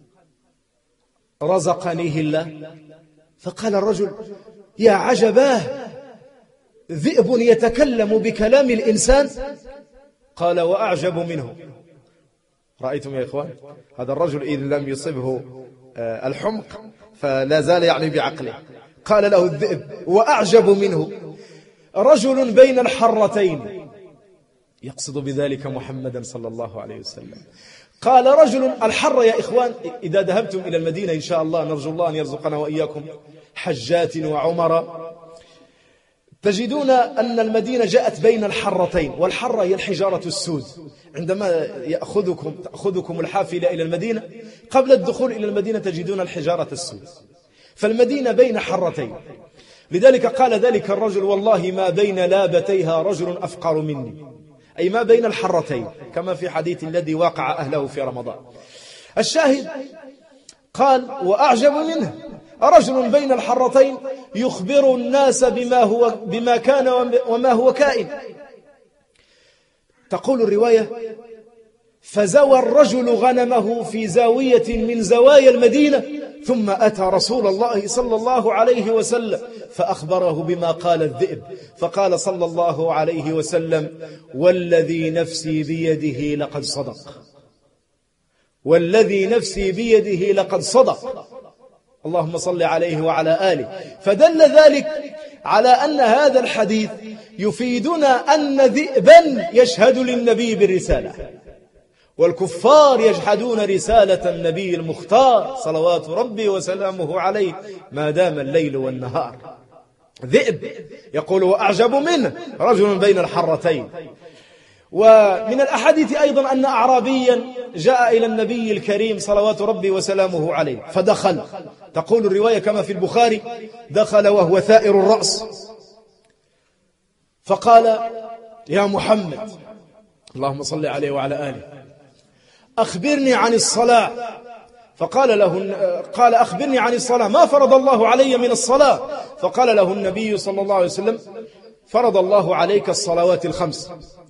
رزقنيه الله؟ فقال الرجل: يا عجباه، ذئب يتكلم بكلام الإنسان. قال: وأعجب منه. رأيتم يا إخوان؟ هذا الرجل إذ لم يصبه الحمق فلا زال يعني بعقله. قال له الذئب: وأعجب منه رجل بين الحرتين، يقصد بذلك محمدا صلى الله عليه وسلم. قال رجل، الحر يا إخوان إذا ذهبتم إلى المدينة إن شاء الله، نرجو الله أن يرزقنا وإياكم حجات وعمر، تجدون أن المدينة جاءت بين الحرتين، والحرة هي الحجارة السود. عندما تأخذكم الحافلة إلى المدينة، قبل الدخول إلى المدينة تجدون الحجارة السود، فالمدينة بين حرتين. لذلك قال ذلك الرجل: والله ما بين لابتيها رجل أفقر مني، أي ما بين الحرتين، كما في حديث الذي واقع أهله في رمضان. الشاهد قال: وأعجب منه رجل بين الحرتين يخبر الناس بما كان وما هو كائن. تقول الرواية: فزوى الرجل غنمه في زاوية من زوايا المدينة، ثم أتى رسول الله صلى الله عليه وسلم فأخبره بما قال الذئب، فقال صلى الله عليه وسلم: والذي نفسي بيده لقد صدق، والذي نفسي بيده لقد صدق. اللهم صل عليه وعلى آله. فدل ذلك على أن هذا الحديث يفيدنا أن ذئبا يشهد للنبي بالرسالة، والكفار يجحدون رسالة النبي المختار صلوات ربي وسلامه عليه ما دام الليل والنهار. ذئب يقول: وأعجب منه رجل بين الحرتين. ومن الأحاديث أيضا أن أعرابيا جاء إلى النبي الكريم صلوات ربي وسلامه عليه فدخل. تقول الرواية كما في البخاري: دخل وهو ثائر الرأس، فقال: يا محمد، اللهم صل عليه وعلى آله، أخبرني عن الصلاة. قال: أخبرني عن الصلاة، ما فرض الله علي من الصلاة؟ فقال له النبي صلى الله عليه وسلم: فرض الله عليك الصلوات الخمس.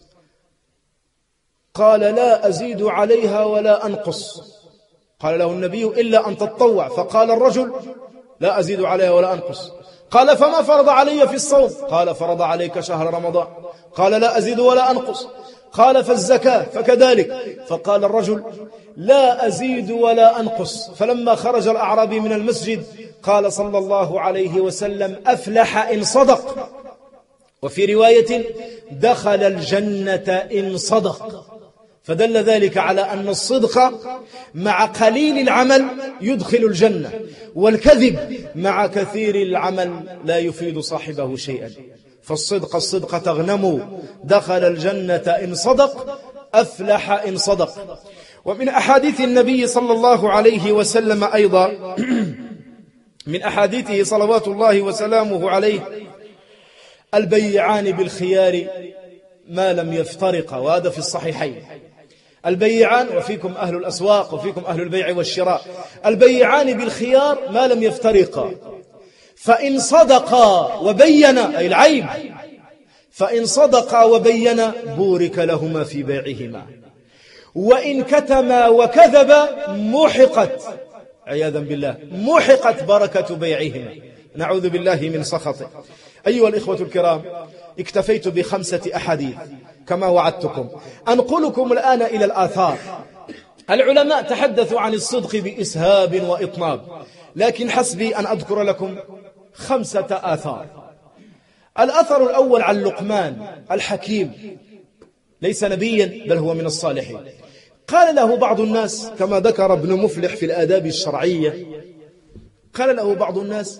قال: لا أزيد عليها ولا أنقص. قال له النبي: إلا أن تتطوع. فقال الرجل: لا أزيد عليها ولا أنقص. قال: فما فرض علي في الصوم؟ قال: فرض عليك شهر رمضان. قال: لا أزيد ولا أنقص. قال: فالزكاة فكذلك. فقال الرجل: لا أزيد ولا أنقص. فلما خرج الأعرابي من المسجد قال صلى الله عليه وسلم: أفلح إن صدق. وفي رواية: دخل الجنة إن صدق. فدل ذلك على أن الصدق مع قليل العمل يدخل الجنة، والكذب مع كثير العمل لا يفيد صاحبه شيئا. فالصدق تغنموا، دخل الجنة إن صدق، أفلح إن صدق. ومن أحاديث النبي صلى الله عليه وسلم أيضا من أحاديثه صلوات الله وسلامه عليه: البيعان بالخيار ما لم يفترقا. وهذا في الصحيحين. البيعان، وفيكم أهل الأسواق وفيكم أهل البيع والشراء، البيعان بالخيار ما لم يفترقا، فإن صدقا وبينا، أي العيب، فإن صدقا وبينا بورك لهما في بيعهما، وإن كتما وكذبا محقت، عياذا بالله، محقت بركة بيعهما، نعوذ بالله من سخطه. أيها الإخوة الكرام، اكتفيت ب5 أحاديث كما وعدتكم. أنقلكم الآن إلى الآثار. العلماء تحدثوا عن الصدق بإسهاب وإطناب، لكن حسبي أن أذكر لكم 5 آثار. الأثر الأول عن لقمان الحكيم، ليس نبيا بل هو من الصالحين. قال له بعض الناس، كما ذكر ابن مفلح في الآداب الشرعية، قال له بعض الناس: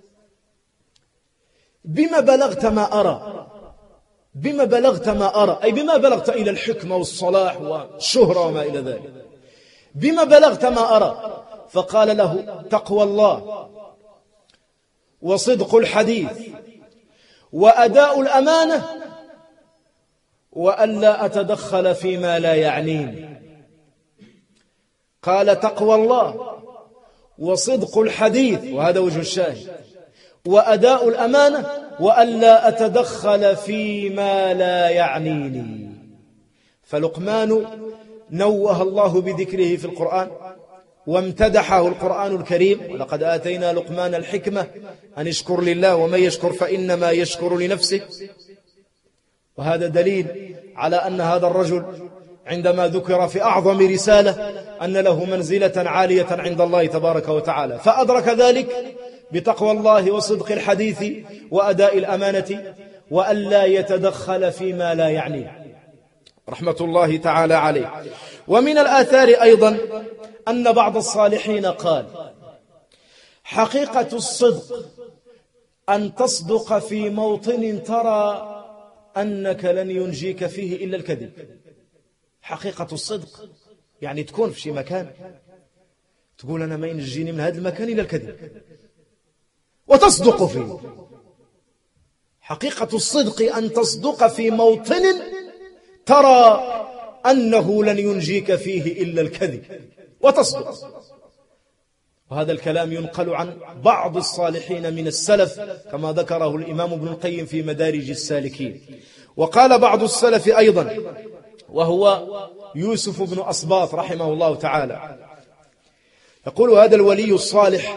بما بلغت ما أرى؟ بما بلغت ما أرى، أي بما بلغت إلى الحكمة والصلاح والشهرة وما إلى ذلك، بما بلغت ما أرى؟ فقال له: تقوى الله، وصدق الحديث، وأداء الأمانة، وألا أتدخل فيما لا يعنيني. قال: تقوى الله، وصدق الحديث، وهذا وجه الشاهد، وأداء الأمانة، وألا أتدخل فيما لا يعنيني. فلقمان نوه الله بذكره في القرآن، وامتدحه القرآن الكريم: ولقد آتينا لقمان الحكمة أن اشكر لله ومن يشكر فإنما يشكر لنفسه. وهذا دليل على أن هذا الرجل عندما ذكر في أعظم رسالة أن له منزلة عالية عند الله تبارك وتعالى، فأدرك ذلك بتقوى الله وصدق الحديث وأداء الأمانة، وألا يتدخل فيما لا يعنيه، رحمة الله تعالى عليه. ومن الآثار أيضا أن بعض الصالحين قال: حقيقة الصدق أن تصدق في موطن ترى أنك لن ينجيك فيه إلا الكذب. حقيقة الصدق يعني تكون في شي مكان تقول أنا ما ينجيني من هذا المكان إلا الكذب، وتصدق فيه. حقيقة الصدق أن تصدق في موطن ترى أنه لن ينجيك فيه إلا الكذب، وتصدق. وهذا الكلام ينقل عن بعض الصالحين من السلف، كما ذكره الإمام ابن القيم في مدارج السالكين. وقال بعض السلف أيضا، وهو يوسف بن أصباط رحمه الله تعالى، يقول هذا الولي الصالح: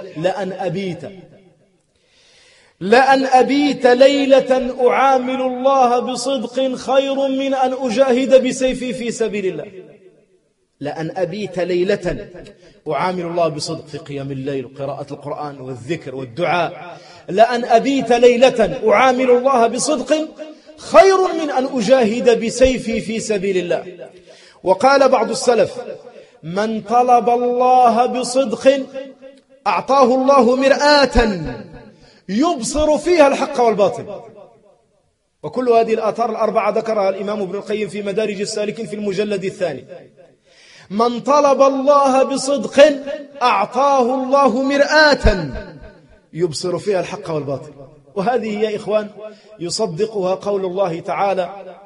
لأن أبيت ليلة أعامل الله بصدق خير من أن أجاهد بسيفي في سبيل الله. لأن أبيت ليلة أعامل الله بصدق في قيام الليل وقراءة القرآن والذكر والدعاء. لأن أبيت ليلة أعامل الله بصدق خير من أن أجاهد بسيفي في سبيل الله. وقال بعض السلف: من طلب الله بصدق أعطاه الله مرآة يبصر فيها الحق والباطل. وكل هذه الآثار الأربعة ذكرها الإمام ابن القيم في مدارج السالكين في المجلد الثاني. من طلب الله بصدق أعطاه الله مرآة يبصر فيها الحق والباطل. وهذه يا إخوان يصدقها قول الله تعالى: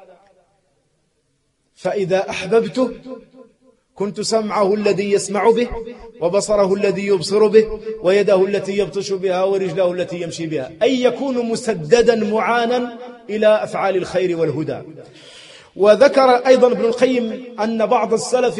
فإذا أحببته كنت سمعه الذي يسمع به، وبصره الذي يبصر به، ويده التي يبطش بها، ورجله التي يمشي بها. أي يكون مسددا معانا إلى أفعال الخير والهدى. وذكر أيضا ابن القيم أن بعض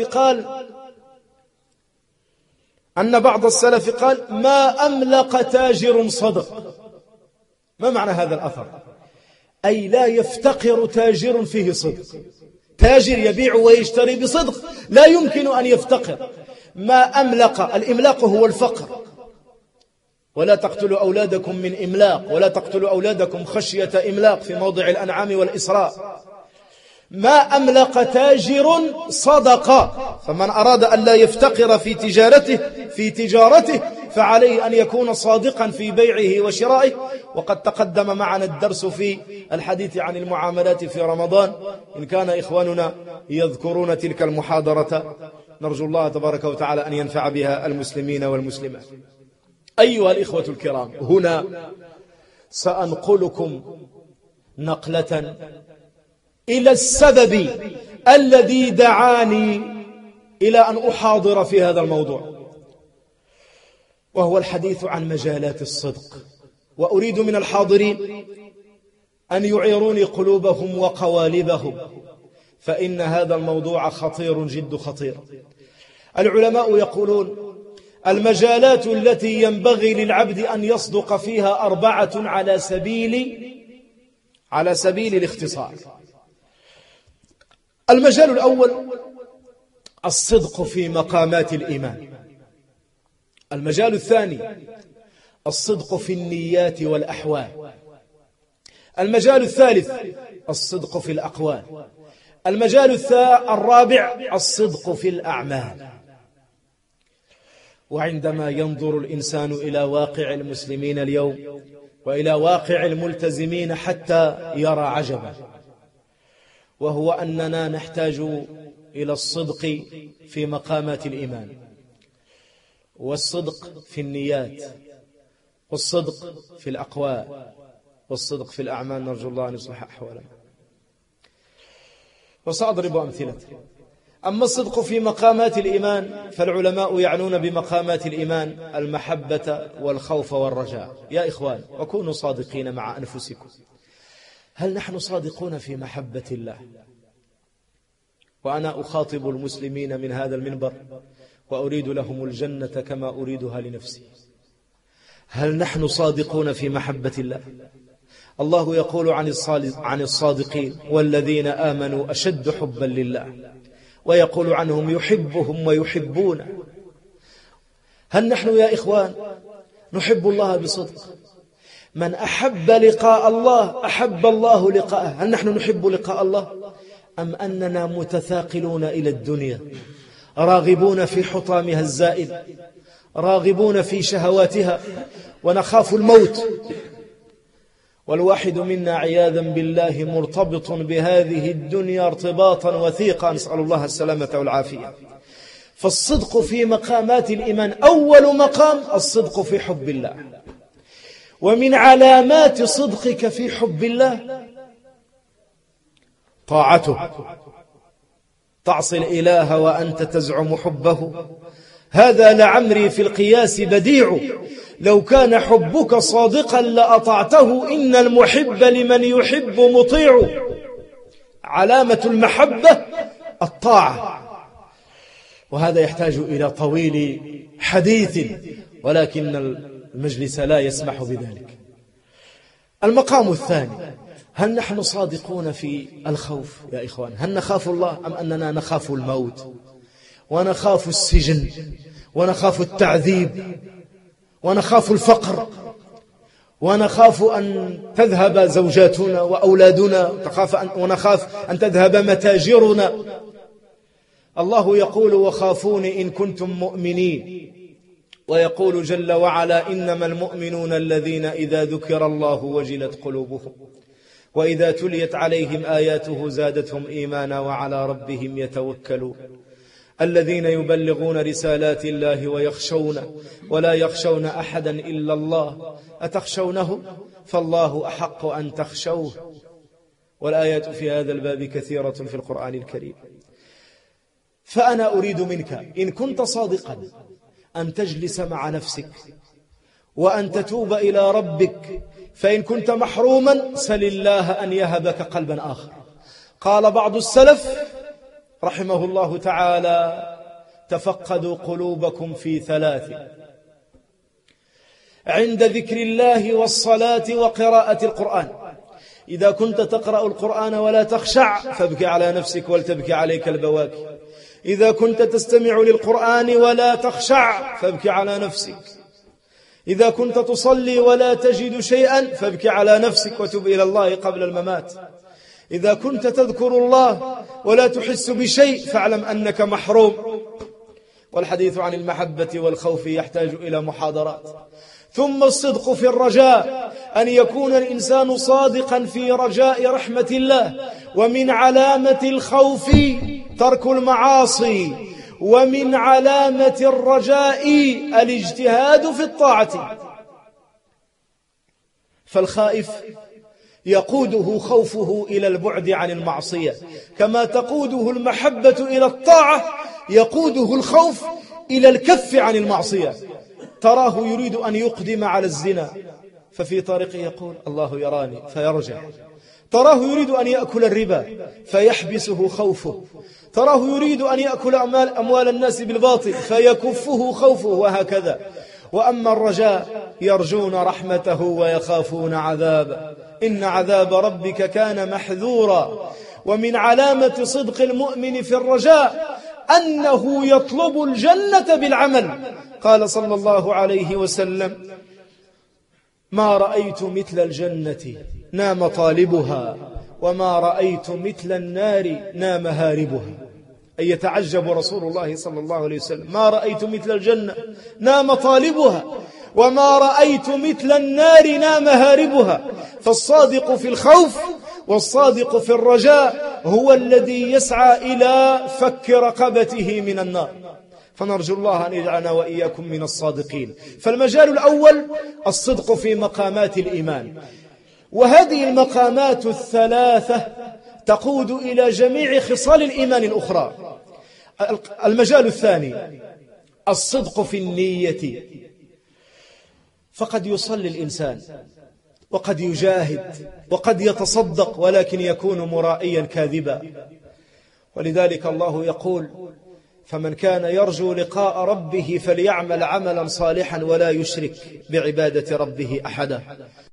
السلف قال ما أملق تاجر صدق. ما معنى هذا الأثر؟ أي لا يفتقر تاجر فيه صدق. تاجر يبيع ويشتري بصدق لا يمكن أن يفتقر. ما أملق، الإملاق هو الفقر، ولا تقتلوا أولادكم من إملاق، ولا تقتلوا أولادكم خشية إملاق في موضع الأنعام والإسراء. ما أملق تاجر صدقة، فمن أراد أن لا يفتقر في تجارته فعليه أن يكون صادقا في بيعه وشرائه. وقد تقدم معنا الدرس في الحديث عن المعاملات في رمضان، إن كان إخواننا يذكرون تلك المحاضرة، نرجو الله تبارك وتعالى أن ينفع بها المسلمين والمسلمات. أيها الإخوة الكرام، هنا سأنقلكم نقلة إلى السبب الذي دعاني إلى أن أحاضر في هذا الموضوع، وهو الحديث عن مجالات الصدق. وأريد من الحاضرين أن يعيروني قلوبهم وقوالبهم، فإن هذا الموضوع خطير جد خطير. العلماء يقولون المجالات التي ينبغي للعبد أن يصدق فيها 4 على سبيل الاختصار. المجال الأول الصدق في مقامات الإيمان. المجال الثاني الصدق في النيات والأحوال. المجال الثالث الصدق في الأقوال. المجال الرابع الصدق في الأعمال. وعندما ينظر الإنسان إلى واقع المسلمين اليوم وإلى واقع الملتزمين حتى يرى عجبا، وهو أننا نحتاج إلى الصدق في مقامات الإيمان، والصدق في النيات، والصدق في الأقوال، والصدق في الأعمال. نرجو الله أن يصلح أحوالنا. وسأضرب أمثلة. أما الصدق في مقامات الإيمان فالعلماء يعنون بمقامات الإيمان المحبة والخوف والرجاء. يا إخوان، وكونوا صادقين مع أنفسكم، هل نحن صادقون في محبة الله؟ وأنا أخاطب المسلمين من هذا المنبر وأريد لهم الجنة كما أريدها لنفسي. هل نحن صادقون في محبة الله؟ الله يقول عن الصادقين والذين آمنوا أشد حبا لله، ويقول عنهم يحبهم ويحبونه. هل نحن يا إخوان نحب الله بصدق؟ من أحب لقاء الله أحب الله لقاءه. هل نحن نحب لقاء الله، أم أننا متثاقلون إلى الدنيا، راغبون في حطامها الزائل، راغبون في شهواتها، ونخاف الموت؟ والواحد منا عياذا بالله مرتبط بهذه الدنيا ارتباطا وثيقا، نسأل الله السلامة والعافية. فالصدق في مقامات الإيمان أول مقام الصدق في حب الله. ومن علامات صدقك في حب الله طاعته. تعصي الإله وأنت تزعم حبه، هذا لعمري في القياس بديع. لو كان حبك صادقا لأطعته، إن المحب لمن يحب مطيع. علامة المحبة الطاعة، وهذا يحتاج إلى طويل حديث، ولكن المجلس لا يسمح بذلك. المقام الثاني، هل نحن صادقون في الخوف يا إخوان؟ هل نخاف الله أم أننا نخاف الموت، ونخاف السجن، ونخاف التعذيب، ونخاف الفقر، ونخاف أن تذهب زوجاتنا وأولادنا، ونخاف أن تذهب متاجرنا؟ الله يقول وخافوني إن كنتم مؤمنين، ويقول جل وعلا إنما المؤمنون الذين إذا ذكر الله وجلت قلوبهم وإذا تليت عليهم آياته زادتهم إيمانا وعلى ربهم يتوكلون الذين يبلغون رسالات الله ويخشونه ولا يخشون أحدا إلا الله أتخشونه فالله أحق أن تخشوه. والآيات في هذا الباب كثيرة في القرآن الكريم. فأنا أريد منك إن كنت صادقا أن تجلس مع نفسك وأن تتوب إلى ربك، فإن كنت محروما سل الله أن يهبك قلبا آخر. قال بعض السلف رحمه الله تعالى تفقدوا قلوبكم في 3: عند ذكر الله والصلاة وقراءة القرآن. إذا كنت تقرأ القرآن ولا تخشع فابكي على نفسك ولتبكي عليك البواكي. إذا كنت تستمع للقرآن ولا تخشع فابكي على نفسك. إذا كنت تصلي ولا تجد شيئا فابكي على نفسك وتب إلى الله قبل الممات. إذا كنت تذكر الله ولا تحس بشيء فاعلم أنك محروم. والحديث عن المحبة والخوف يحتاج إلى محاضرات. ثم الصدق في الرجاء، أن يكون الإنسان صادقا في رجاء رحمة الله. ومن علامة الخوف ترك المعاصي، ومن علامة الرجاء الاجتهاد في الطاعة. فالخائف يقوده خوفه إلى البعد عن المعصية، كما تقوده المحبة إلى الطاعة يقوده الخوف إلى الكف عن المعصية. تراه يريد أن يقدم على الزنا ففي طريقه يقول الله يراني فيرجع. تراه يريد أن يأكل الربا فيحبسه خوفه. تراه يريد أن يأكل أموال الناس بالباطل فيكفه خوفه، وهكذا. وأما الرجاء يرجون رحمته ويخافون عذابه، إن عذاب ربك كان محذورا. ومن علامة صدق المؤمن في الرجاء أنه يطلب الجنة بالعمل. قال صلى الله عليه وسلم: ما رأيت مثل الجنة نام طالبها، وما رأيت مثل النار نام هاربها. أي يتعجب رسول الله صلى الله عليه وسلم: ما رأيت مثل الجنة نام طالبها، وما رأيت مثل النار نام هاربها. فالصادق في الخوف والصادق في الرجاء هو الذي يسعى إلى فك رقبته من النار. فنرجو الله أن يجعلنا وإياكم من الصادقين. فالمجال الأول الصدق في مقامات الإيمان، وهذه المقامات الثلاثة تقود إلى جميع خصال الإيمان الأخرى. المجال الثاني الصدق في النية، فقد يصلي الإنسان وقد يجاهد وقد يتصدق ولكن يكون مرائيا كاذبا. ولذلك الله يقول: فمن كان يرجو لقاء ربه فليعمل عملا صالحا ولا يشرك بعبادة ربه أحدا.